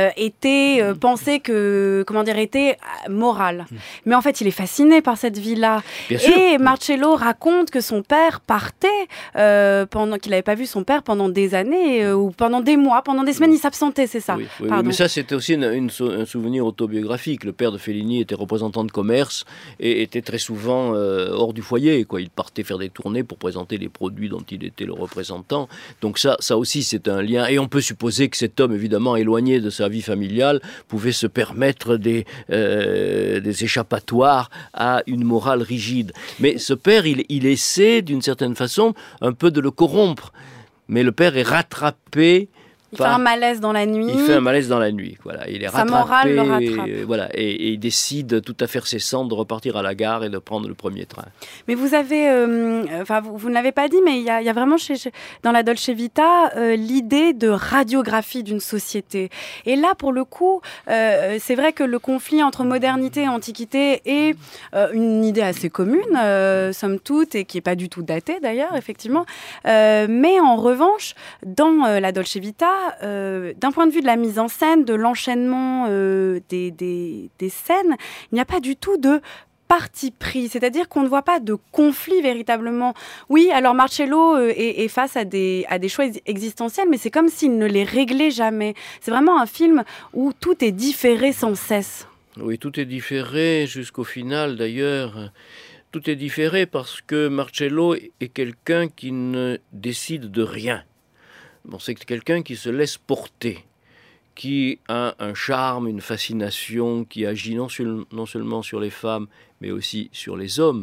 Speaker 1: était moral. Mais en fait, il est fasciné par cette vie-là. Et Marcello raconte que son père partait qu'il n'avait pas vu son père pendant des années ou pendant des mois, pendant des semaines, il s'absentait, c'est ça.
Speaker 8: Oui, mais ça, c'était aussi un souvenir autobiographique. Le père de Fellini était représentant de commerce et était très souvent hors du foyer, quoi. Il partait faire des tournées pour présenter les produits dont il était le représentant. Donc ça aussi, c'est un lien, et on peut supposer que cet homme, évidemment éloigné de sa vie familiale, pouvait se permettre des échappatoires à une morale rigide. Mais ce père, il essaie d'une certaine façon un peu de le corrompre, mais le père est rattrapé.
Speaker 1: Il fait un malaise dans la nuit.
Speaker 8: Il fait un malaise dans la nuit, voilà. Il est
Speaker 1: rattrapé. Sa morale le rattrape.
Speaker 8: Voilà, et il décide, tout à fait cessant, de repartir à la gare et de prendre le premier train.
Speaker 1: Mais vous avez, vous ne l'avez pas dit, mais il y a vraiment dans la Dolce Vita l'idée de radiographie d'une société. Et là, pour le coup, c'est vrai que le conflit entre modernité et antiquité est une idée assez commune, somme toute, et qui n'est pas du tout datée d'ailleurs, effectivement. Mais en revanche, dans la Dolce Vita, d'un point de vue de la mise en scène, de l'enchaînement des scènes, il n'y a pas du tout de parti pris, c'est-à-dire qu'on ne voit pas de conflit véritablement. Oui, alors Marcello est face à des choix existentiels, mais c'est comme s'il ne les réglait jamais. C'est vraiment un film où tout est différé sans cesse.
Speaker 8: Oui, tout est différé jusqu'au final d'ailleurs. Tout est différé parce que Marcello est quelqu'un qui ne décide de rien. Bon, c'est quelqu'un qui se laisse porter, qui a un charme, une fascination, qui agit non seulement sur les femmes, mais aussi sur les hommes,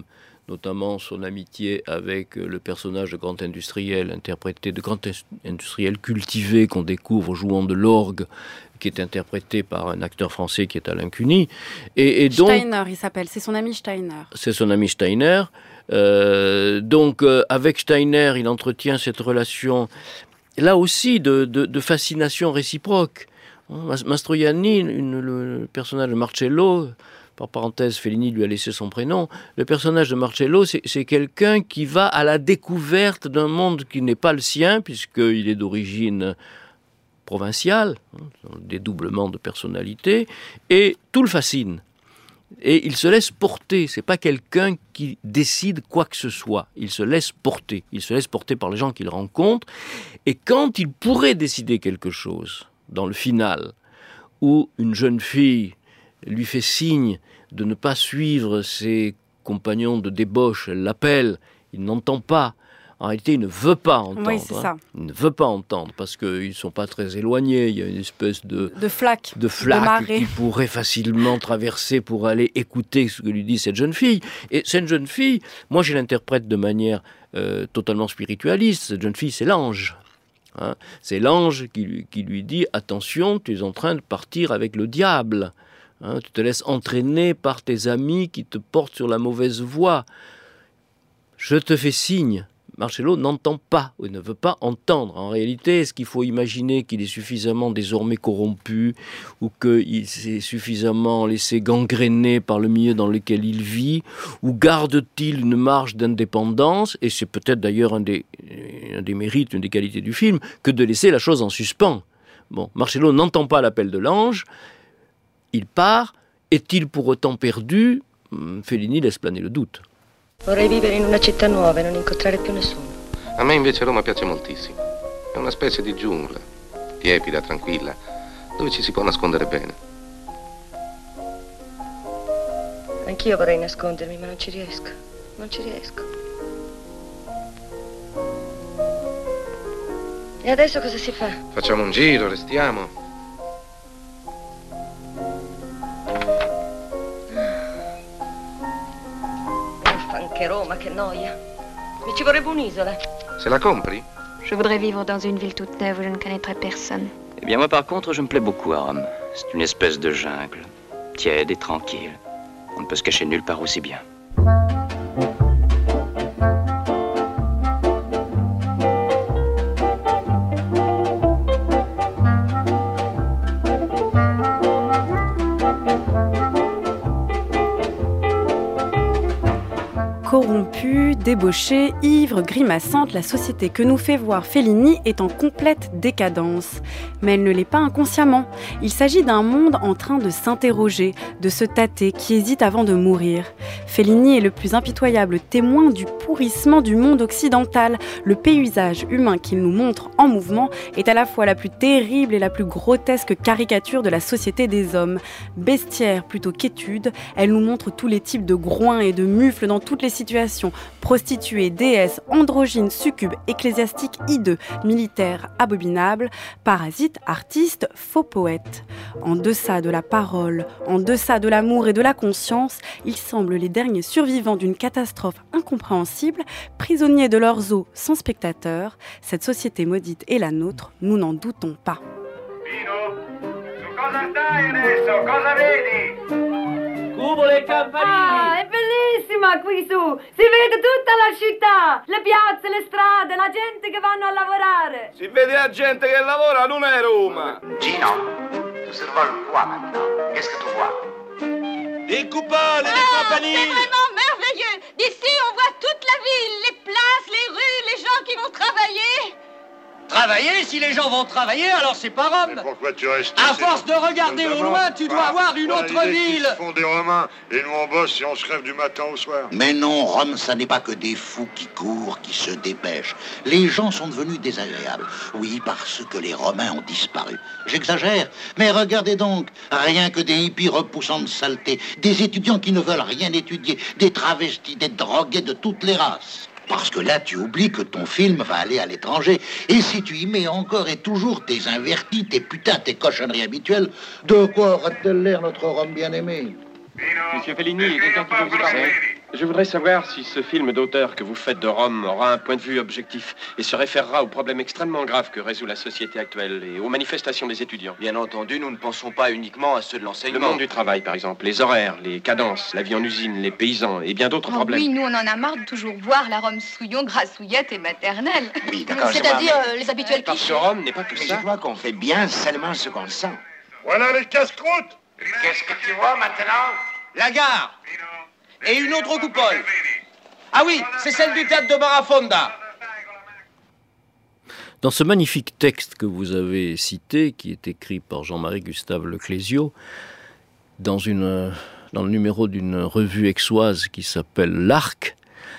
Speaker 8: notamment son amitié avec le personnage de grand industriel, interprété de grand industriel cultivé qu'on découvre jouant de l'orgue, qui est interprété par un acteur français qui est Alain Cuny. Et donc,
Speaker 1: Steiner, il s'appelle, c'est son ami Steiner.
Speaker 8: C'est son ami Steiner. Avec Steiner, il entretient cette relation, là aussi, de fascination réciproque. Mastroianni, le personnage de Marcello, par parenthèse, Fellini lui a laissé son prénom, le personnage de Marcello, c'est quelqu'un qui va à la découverte d'un monde qui n'est pas le sien, puisqu'il est d'origine provinciale, dédoublement de personnalité, et tout le fascine. Et il se laisse porter, c'est pas quelqu'un qui décide quoi que ce soit, il se laisse porter par les gens qu'il rencontre, et quand il pourrait décider quelque chose, dans le final, où une jeune fille lui fait signe de ne pas suivre ses compagnons de débauche, elle l'appelle, il n'entend pas. En réalité, il ne veut pas entendre.
Speaker 1: Oui, c'est ça.
Speaker 8: Il ne veut pas entendre parce qu'ils ne sont pas très éloignés. Il y a une espèce de flaque qui pourrait facilement traverser pour aller écouter ce que lui dit cette jeune fille. Et cette jeune fille, moi je l'interprète de manière totalement spiritualiste. Cette jeune fille, c'est l'ange. Hein, c'est l'ange qui lui dit « Attention, tu es en train de partir avec le diable. Hein, tu te laisses entraîner par tes amis qui te portent sur la mauvaise voie. Je te fais signe. » Marcello n'entend pas, ou ne veut pas entendre. En réalité, est-ce qu'il faut imaginer qu'il est suffisamment désormais corrompu ou qu'il s'est suffisamment laissé gangréner par le milieu dans lequel il vit, ou garde-t-il une marge d'indépendance, et c'est peut-être d'ailleurs un des mérites, une des qualités du film, que de laisser la chose en suspens. Bon, Marcello n'entend pas l'appel de l'ange, il part, est-il pour autant perdu? Fellini laisse planer le doute.
Speaker 17: Vorrei vivere in una città nuova e non incontrare più nessuno.
Speaker 18: A me invece Roma piace moltissimo. È una specie di giungla, tiepida, tranquilla, dove ci si può nascondere bene.
Speaker 17: Anch'io vorrei nascondermi, ma non ci riesco. Non ci riesco. E adesso cosa si fa?
Speaker 18: Facciamo un giro, restiamo.
Speaker 17: Anche Roma, che noia. Mi ci vorrebbe un'isola.
Speaker 18: Se la compri?
Speaker 19: Je voudrais vivre dans une ville toute neuve où je ne connaîtrais personne.
Speaker 5: Eh bien, moi, par contre, je me plais beaucoup à Rome. C'est une espèce de jungle, tiède et tranquille. On ne peut se cacher nulle part aussi bien.
Speaker 1: Corrompue, débauchée, ivre, grimaçante, la société que nous fait voir Fellini est en complète décadence. Mais elle ne l'est pas inconsciemment. Il s'agit d'un monde en train de s'interroger, de se tâter, qui hésite avant de mourir. Fellini est le plus impitoyable témoin du pourrissement du monde occidental. Le paysage humain qu'il nous montre en mouvement est à la fois la plus terrible et la plus grotesque caricature de la société des hommes. Bestiaire plutôt qu'étude, elle nous montre tous les types de groins et de mufles dans toutes les situations, prostituées, déesses, androgynes, succubes, ecclésiastiques, hideux, militaires, abominables, parasites, artistes, faux poètes. En deçà de la parole, en deçà de l'amour et de la conscience, ils semblent les derniers survivants d'une catastrophe incompréhensible, prisonniers de leurs eaux sans spectateurs. Cette société maudite est la nôtre, nous n'en doutons pas.
Speaker 9: Pino, su cosa stai adesso? Cosa vedi?
Speaker 13: Cubo le campanili!
Speaker 11: Ah, è bellissima qui su! Si vede tutta la città! Le piazze, le strade, la gente che vanno a lavorare!
Speaker 3: Si vede la gente che lavora, non è Roma!
Speaker 6: Gino, tu survoles quoi maintenant? Qu'est-ce que tu vois?
Speaker 4: Des coupoles et des campaniles!
Speaker 12: C'est vraiment merveilleux! D'ici, on voit toute la ville, les places, les rues, les gens qui vont travailler!
Speaker 13: Travailler? Si les gens vont travailler, alors c'est pas Rome.
Speaker 20: Mais pourquoi tu restes
Speaker 13: À
Speaker 20: ici?
Speaker 13: force de regarder au loin, tu dois avoir une autre ville.
Speaker 20: Ils font des Romains et nous on bosse et on se crève du matin au soir.
Speaker 6: Mais non, Rome, ça n'est pas que des fous qui courent, qui se dépêchent. Les gens sont devenus désagréables. Oui, parce que les Romains ont disparu. J'exagère, mais regardez donc, rien que des hippies repoussants de saleté, des étudiants qui ne veulent rien étudier, des travestis, des drogués de toutes les races. Parce que là, tu oublies que ton film va aller à l'étranger. Et si tu y mets encore et toujours tes invertis, tes putains, tes cochonneries habituelles, de quoi aura-t-elle l'air notre Rome bien-aimé?
Speaker 10: Monsieur Fellini, il y a quelqu'un qui veut vous parler.
Speaker 4: Je voudrais savoir si ce film d'auteur que vous faites de Rome aura un point de vue objectif et se référera aux problèmes extrêmement graves que résout la société actuelle et aux manifestations des étudiants.
Speaker 21: Bien entendu, nous ne pensons pas uniquement à ceux de l'enseignement.
Speaker 4: Le monde du travail, par exemple, les horaires, les cadences, la vie en usine, les paysans et bien d'autres problèmes.
Speaker 22: Oui, nous on en a marre de toujours voir la Rome souillon, grassouillette et maternelle.
Speaker 6: Oui, d'accord.
Speaker 22: C'est-à-dire les habituels
Speaker 4: Parce
Speaker 22: clichés.
Speaker 4: que Rome n'est pas que
Speaker 6: Mais
Speaker 4: ça.
Speaker 6: je crois qu'on fait bien seulement ce qu'on sent.
Speaker 20: Voilà les casse-croûtes.
Speaker 21: Qu'est-ce que tu vois maintenant?
Speaker 13: La gare. Et une autre coupole. Ah oui, c'est celle du théâtre de Barafonda.
Speaker 8: Dans ce magnifique texte que vous avez cité, qui est écrit par Jean-Marie Gustave Leclésio, dans le numéro d'une revue aixoise qui s'appelle L'Arc,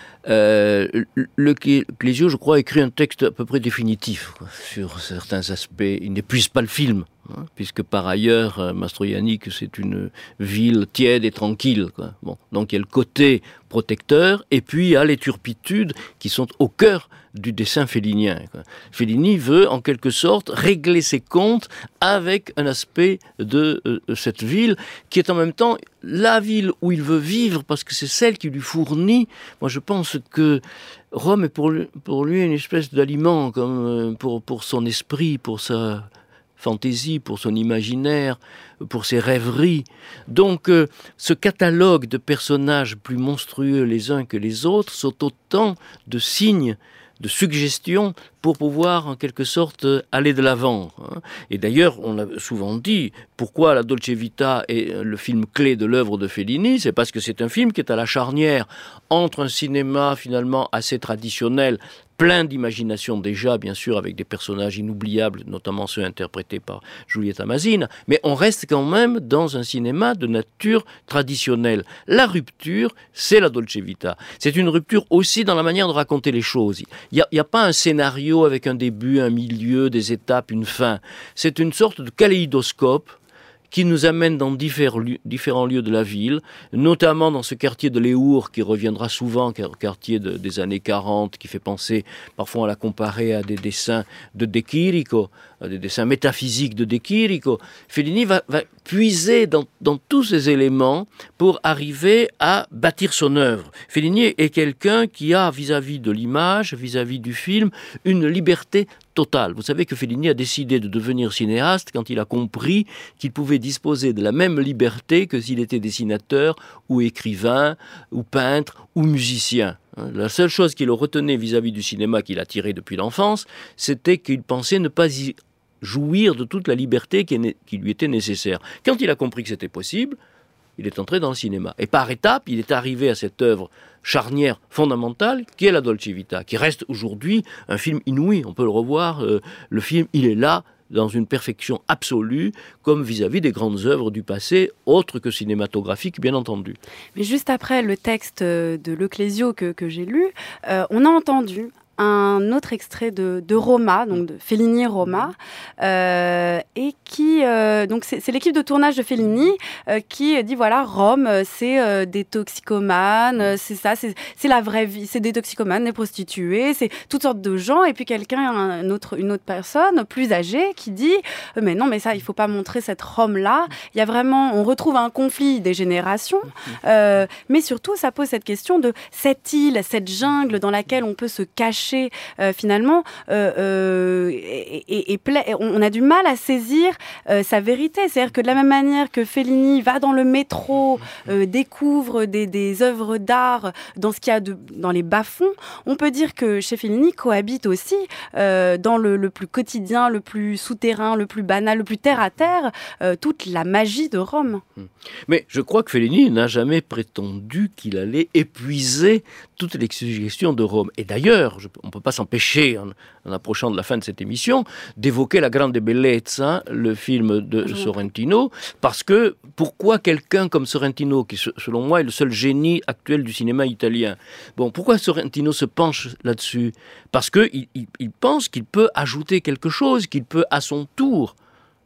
Speaker 8: Leclésio, je crois, écrit un texte à peu près définitif sur certains aspects. Il n'épuise pas le film, puisque par ailleurs, Mastroiannic, c'est une ville tiède et tranquille. Bon, donc il y a le côté protecteur, et puis il y a les turpitudes qui sont au cœur du dessin félinien. Fellini veut, en quelque sorte, régler ses comptes avec un aspect de cette ville, qui est en même temps la ville où il veut vivre, parce que c'est celle qui lui fournit. Moi, je pense que Rome est pour lui une espèce d'aliment, comme pour son esprit, pour sa fantaisie, pour son imaginaire, pour ses rêveries. Donc, ce catalogue de personnages plus monstrueux les uns que les autres sont autant de signes, de suggestions pour pouvoir, en quelque sorte, aller de l'avant. Et d'ailleurs, on a souvent dit, pourquoi La Dolce Vita est le film clé de l'œuvre de Fellini, c'est parce que c'est un film qui est à la charnière entre un cinéma, finalement, assez traditionnel, plein d'imagination déjà, bien sûr, avec des personnages inoubliables, notamment ceux interprétés par Giulietta Masina, mais on reste quand même dans un cinéma de nature traditionnelle. La rupture, c'est La Dolce Vita. C'est une rupture aussi dans la manière de raconter les choses. Il n'y a pas un scénario avec un début, un milieu, des étapes, une fin. C'est une sorte de kaléidoscope qui nous amène dans différents lieux de la ville, notamment dans ce quartier de Léour qui reviendra souvent, quartier des années 40, qui fait penser, parfois on l'a comparé à des dessins de De Chirico, à des dessins métaphysiques de De Chirico. Fellini va puiser dans tous ces éléments pour arriver à bâtir son œuvre. Fellini est quelqu'un qui a, vis-à-vis de l'image, vis-à-vis du film, une liberté totale. Vous savez que Fellini a décidé de devenir cinéaste quand il a compris qu'il pouvait disposer de la même liberté que s'il était dessinateur ou écrivain ou peintre ou musicien. La seule chose qui le retenait vis-à-vis du cinéma qu'il a tiré depuis l'enfance, c'était qu'il pensait ne pas y jouir de toute la liberté qui lui était nécessaire. Quand il a compris que c'était possible, il est entré dans le cinéma. Et par étapes, il est arrivé à cette œuvre charnière fondamentale qui est La Dolce Vita, qui reste aujourd'hui un film inouï. On peut le revoir, le film, il est là, dans une perfection absolue, comme vis-à-vis des grandes œuvres du passé, autres que cinématographiques, bien entendu.
Speaker 1: Mais juste après le texte de Leclésio que j'ai lu, on a entendu un autre extrait de Roma, donc de Fellini Roma, et qui donc c'est l'équipe de tournage de Fellini qui dit voilà, Rome c'est des toxicomanes, c'est ça, c'est la vraie vie, c'est des toxicomanes, des prostituées, c'est toutes sortes de gens, et puis une autre personne plus âgée qui dit mais non, mais ça il faut pas montrer cette Rome là, il y a vraiment, on retrouve un conflit des générations, mais surtout ça pose cette question de cette île, cette jungle dans laquelle on peut se cacher finalement, on a du mal à saisir sa vérité. C'est-à-dire que de la même manière que Fellini va dans le métro, découvre des œuvres d'art dans ce qu'il y a dans les bas-fonds, on peut dire que chez Fellini cohabite aussi dans le plus quotidien, le plus souterrain, le plus banal, le plus terre-à-terre, toute la magie de Rome.
Speaker 8: Mais je crois que Fellini n'a jamais prétendu qu'il allait épuiser toutes les suggestions de Rome. Et d'ailleurs, on ne peut pas s'empêcher, en approchant de la fin de cette émission, d'évoquer La Grande Bellezza, le film de Sorrentino, parce que pourquoi quelqu'un comme Sorrentino, qui selon moi est le seul génie actuel du cinéma italien, pourquoi Sorrentino se penche là-dessus? Parce qu'il pense qu'il peut ajouter quelque chose, qu'il peut à son tour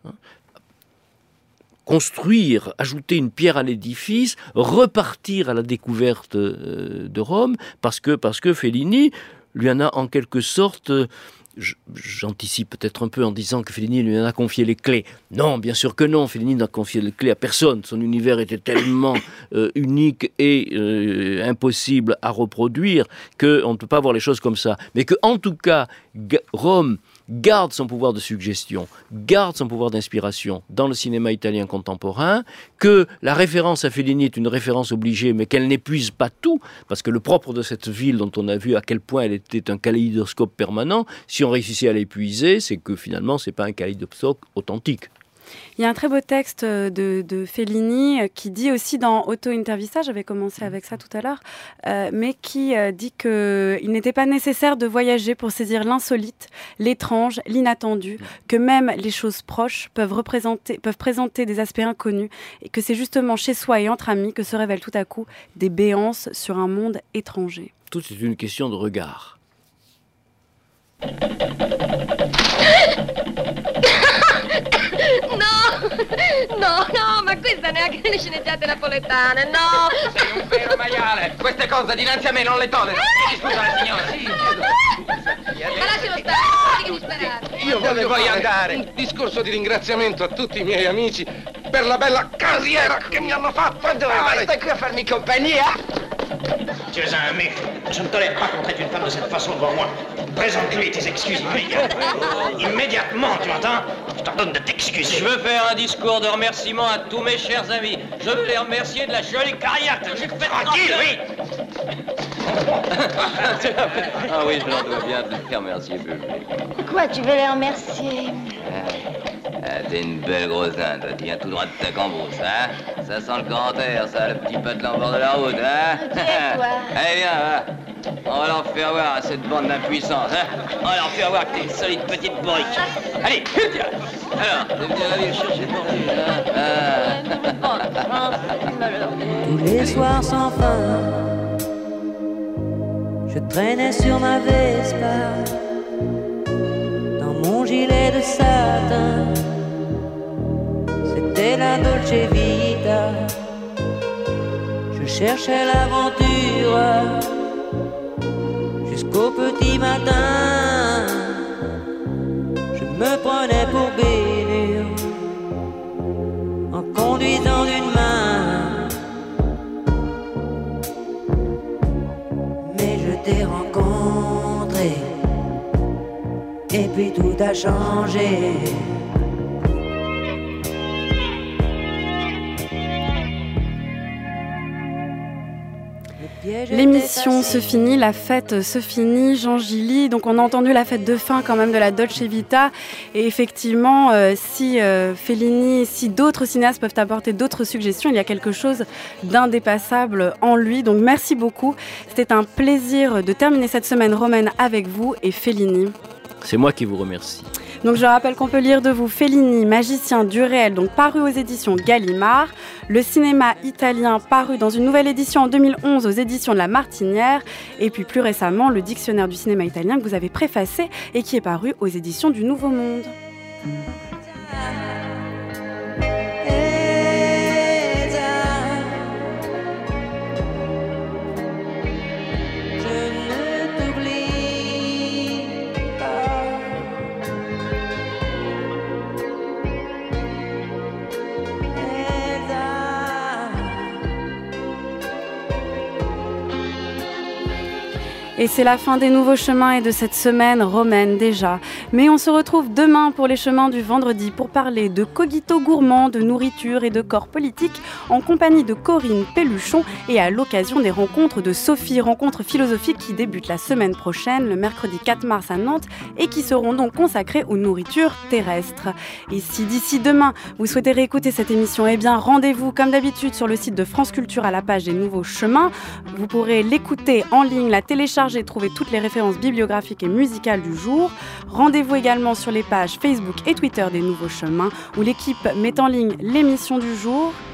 Speaker 8: construire, ajouter une pierre à l'édifice, repartir à la découverte de Rome, parce que Fellini lui en a en quelque sorte j'anticipe peut-être un peu en disant que Fellini lui en a confié les clés. Non, bien sûr que non, Fellini n'a confié les clés à personne. Son univers était tellement unique et impossible à reproduire qu'on ne peut pas voir les choses comme ça. Mais que, en tout cas, Rome garde son pouvoir de suggestion, garde son pouvoir d'inspiration dans le cinéma italien contemporain, que la référence à Fellini est une référence obligée, mais qu'elle n'épuise pas tout, parce que le propre de cette ville dont on a vu à quel point elle était un kaléidoscope permanent, si on réussissait à l'épuiser, c'est que finalement, c'est pas un kaléidoscope authentique.
Speaker 1: Il y a un très beau texte de Fellini qui dit aussi dans Auto-Intervista, j'avais commencé avec ça tout à l'heure, mais qui dit qu'il n'était pas nécessaire de voyager pour saisir l'insolite, l'étrange, l'inattendu, que même les choses proches peuvent présenter des aspects inconnus, et que c'est justement chez soi et entre amis que se révèlent tout à coup des béances sur un monde étranger.
Speaker 8: Tout est une question de regard.
Speaker 12: No, ma questa neanche nelle sceneggiate napoletane, no!
Speaker 21: Sei un vero maiale! Queste cose dinanzi a me non le tollero! Scusa la signora! Sì,
Speaker 12: ma lascialo stare, non devi disperare!
Speaker 21: Io voglio andare!
Speaker 18: Un discorso di ringraziamento a tutti i miei amici per la bella carriera che mi hanno fatto!
Speaker 21: Ma dove vai? Stai qui a farmi compagnia?
Speaker 2: Tu es un mec. Je ne tolère pas qu'on traite une femme de cette façon devant moi. Présente-lui tes excuses immédiatement. Immédiatement, tu entends? Je t'ordonne de t'excuser.
Speaker 5: Je veux faire un discours de remerciement à tous mes chers amis. Je veux les remercier de la jolie carrière que j'ai faite.
Speaker 2: Tranquille, oui.
Speaker 5: Ah oui, je leur dois bien de les remercier, bébé.
Speaker 17: Quoi, tu veux les remercier?
Speaker 5: T'es une belle grosse dinde, tu viens tout droit de ta cambrousse, hein? Ça sent le grand air, ça, le petit patelin au bord de la route, hein? Allez, viens, va. On va leur faire voir à cette bande d'impuissance, hein? On va leur faire voir que t'es une solide petite bourrique. Allez, tiens. Alors, t'es venu à la ville chercher pour lui,
Speaker 7: Tous les soirs sans fin, je traînais sur ma Vespa, dans mon gilet de satin. C'était la Dolce Vita. Je cherchais l'aventure jusqu'au petit matin. Je me prenais pour Bénure en conduisant d'une main. Mais je t'ai rencontré et puis tout a changé.
Speaker 1: L'émission se finit, la fête se finit, Jean Gilly. Donc on a entendu la fête de fin quand même de la Dolce Vita. Et effectivement, si Fellini, si d'autres cinéastes peuvent apporter d'autres suggestions, il y a quelque chose d'indépassable en lui. Donc merci beaucoup. C'était un plaisir de terminer cette semaine romaine avec vous et Fellini.
Speaker 8: C'est moi qui vous remercie.
Speaker 1: Donc je rappelle qu'on peut lire de vous Fellini, magicien du réel, donc paru aux éditions Gallimard, le cinéma italien paru dans une nouvelle édition en 2011 aux éditions de La Martinière, et puis plus récemment le dictionnaire du cinéma italien que vous avez préfacé et qui est paru aux éditions du Nouveau Monde. Et c'est la fin des nouveaux chemins et de cette semaine romaine déjà. Mais on se retrouve demain pour les chemins du vendredi pour parler de cogito gourmand, de nourriture et de corps politique en compagnie de Corinne Pelluchon et à l'occasion des rencontres de Sophie, rencontres philosophiques qui débutent la semaine prochaine, le mercredi 4 mars à Nantes et qui seront donc consacrées aux nourritures terrestres. Et si d'ici demain vous souhaitez réécouter cette émission, eh bien rendez-vous comme d'habitude sur le site de France Culture à la page des nouveaux chemins. Vous pourrez l'écouter en ligne, la télécharger et trouver toutes les références bibliographiques et musicales du jour. Rendez-vous également sur les pages Facebook et Twitter des Nouveaux Chemins où l'équipe met en ligne l'émission du jour.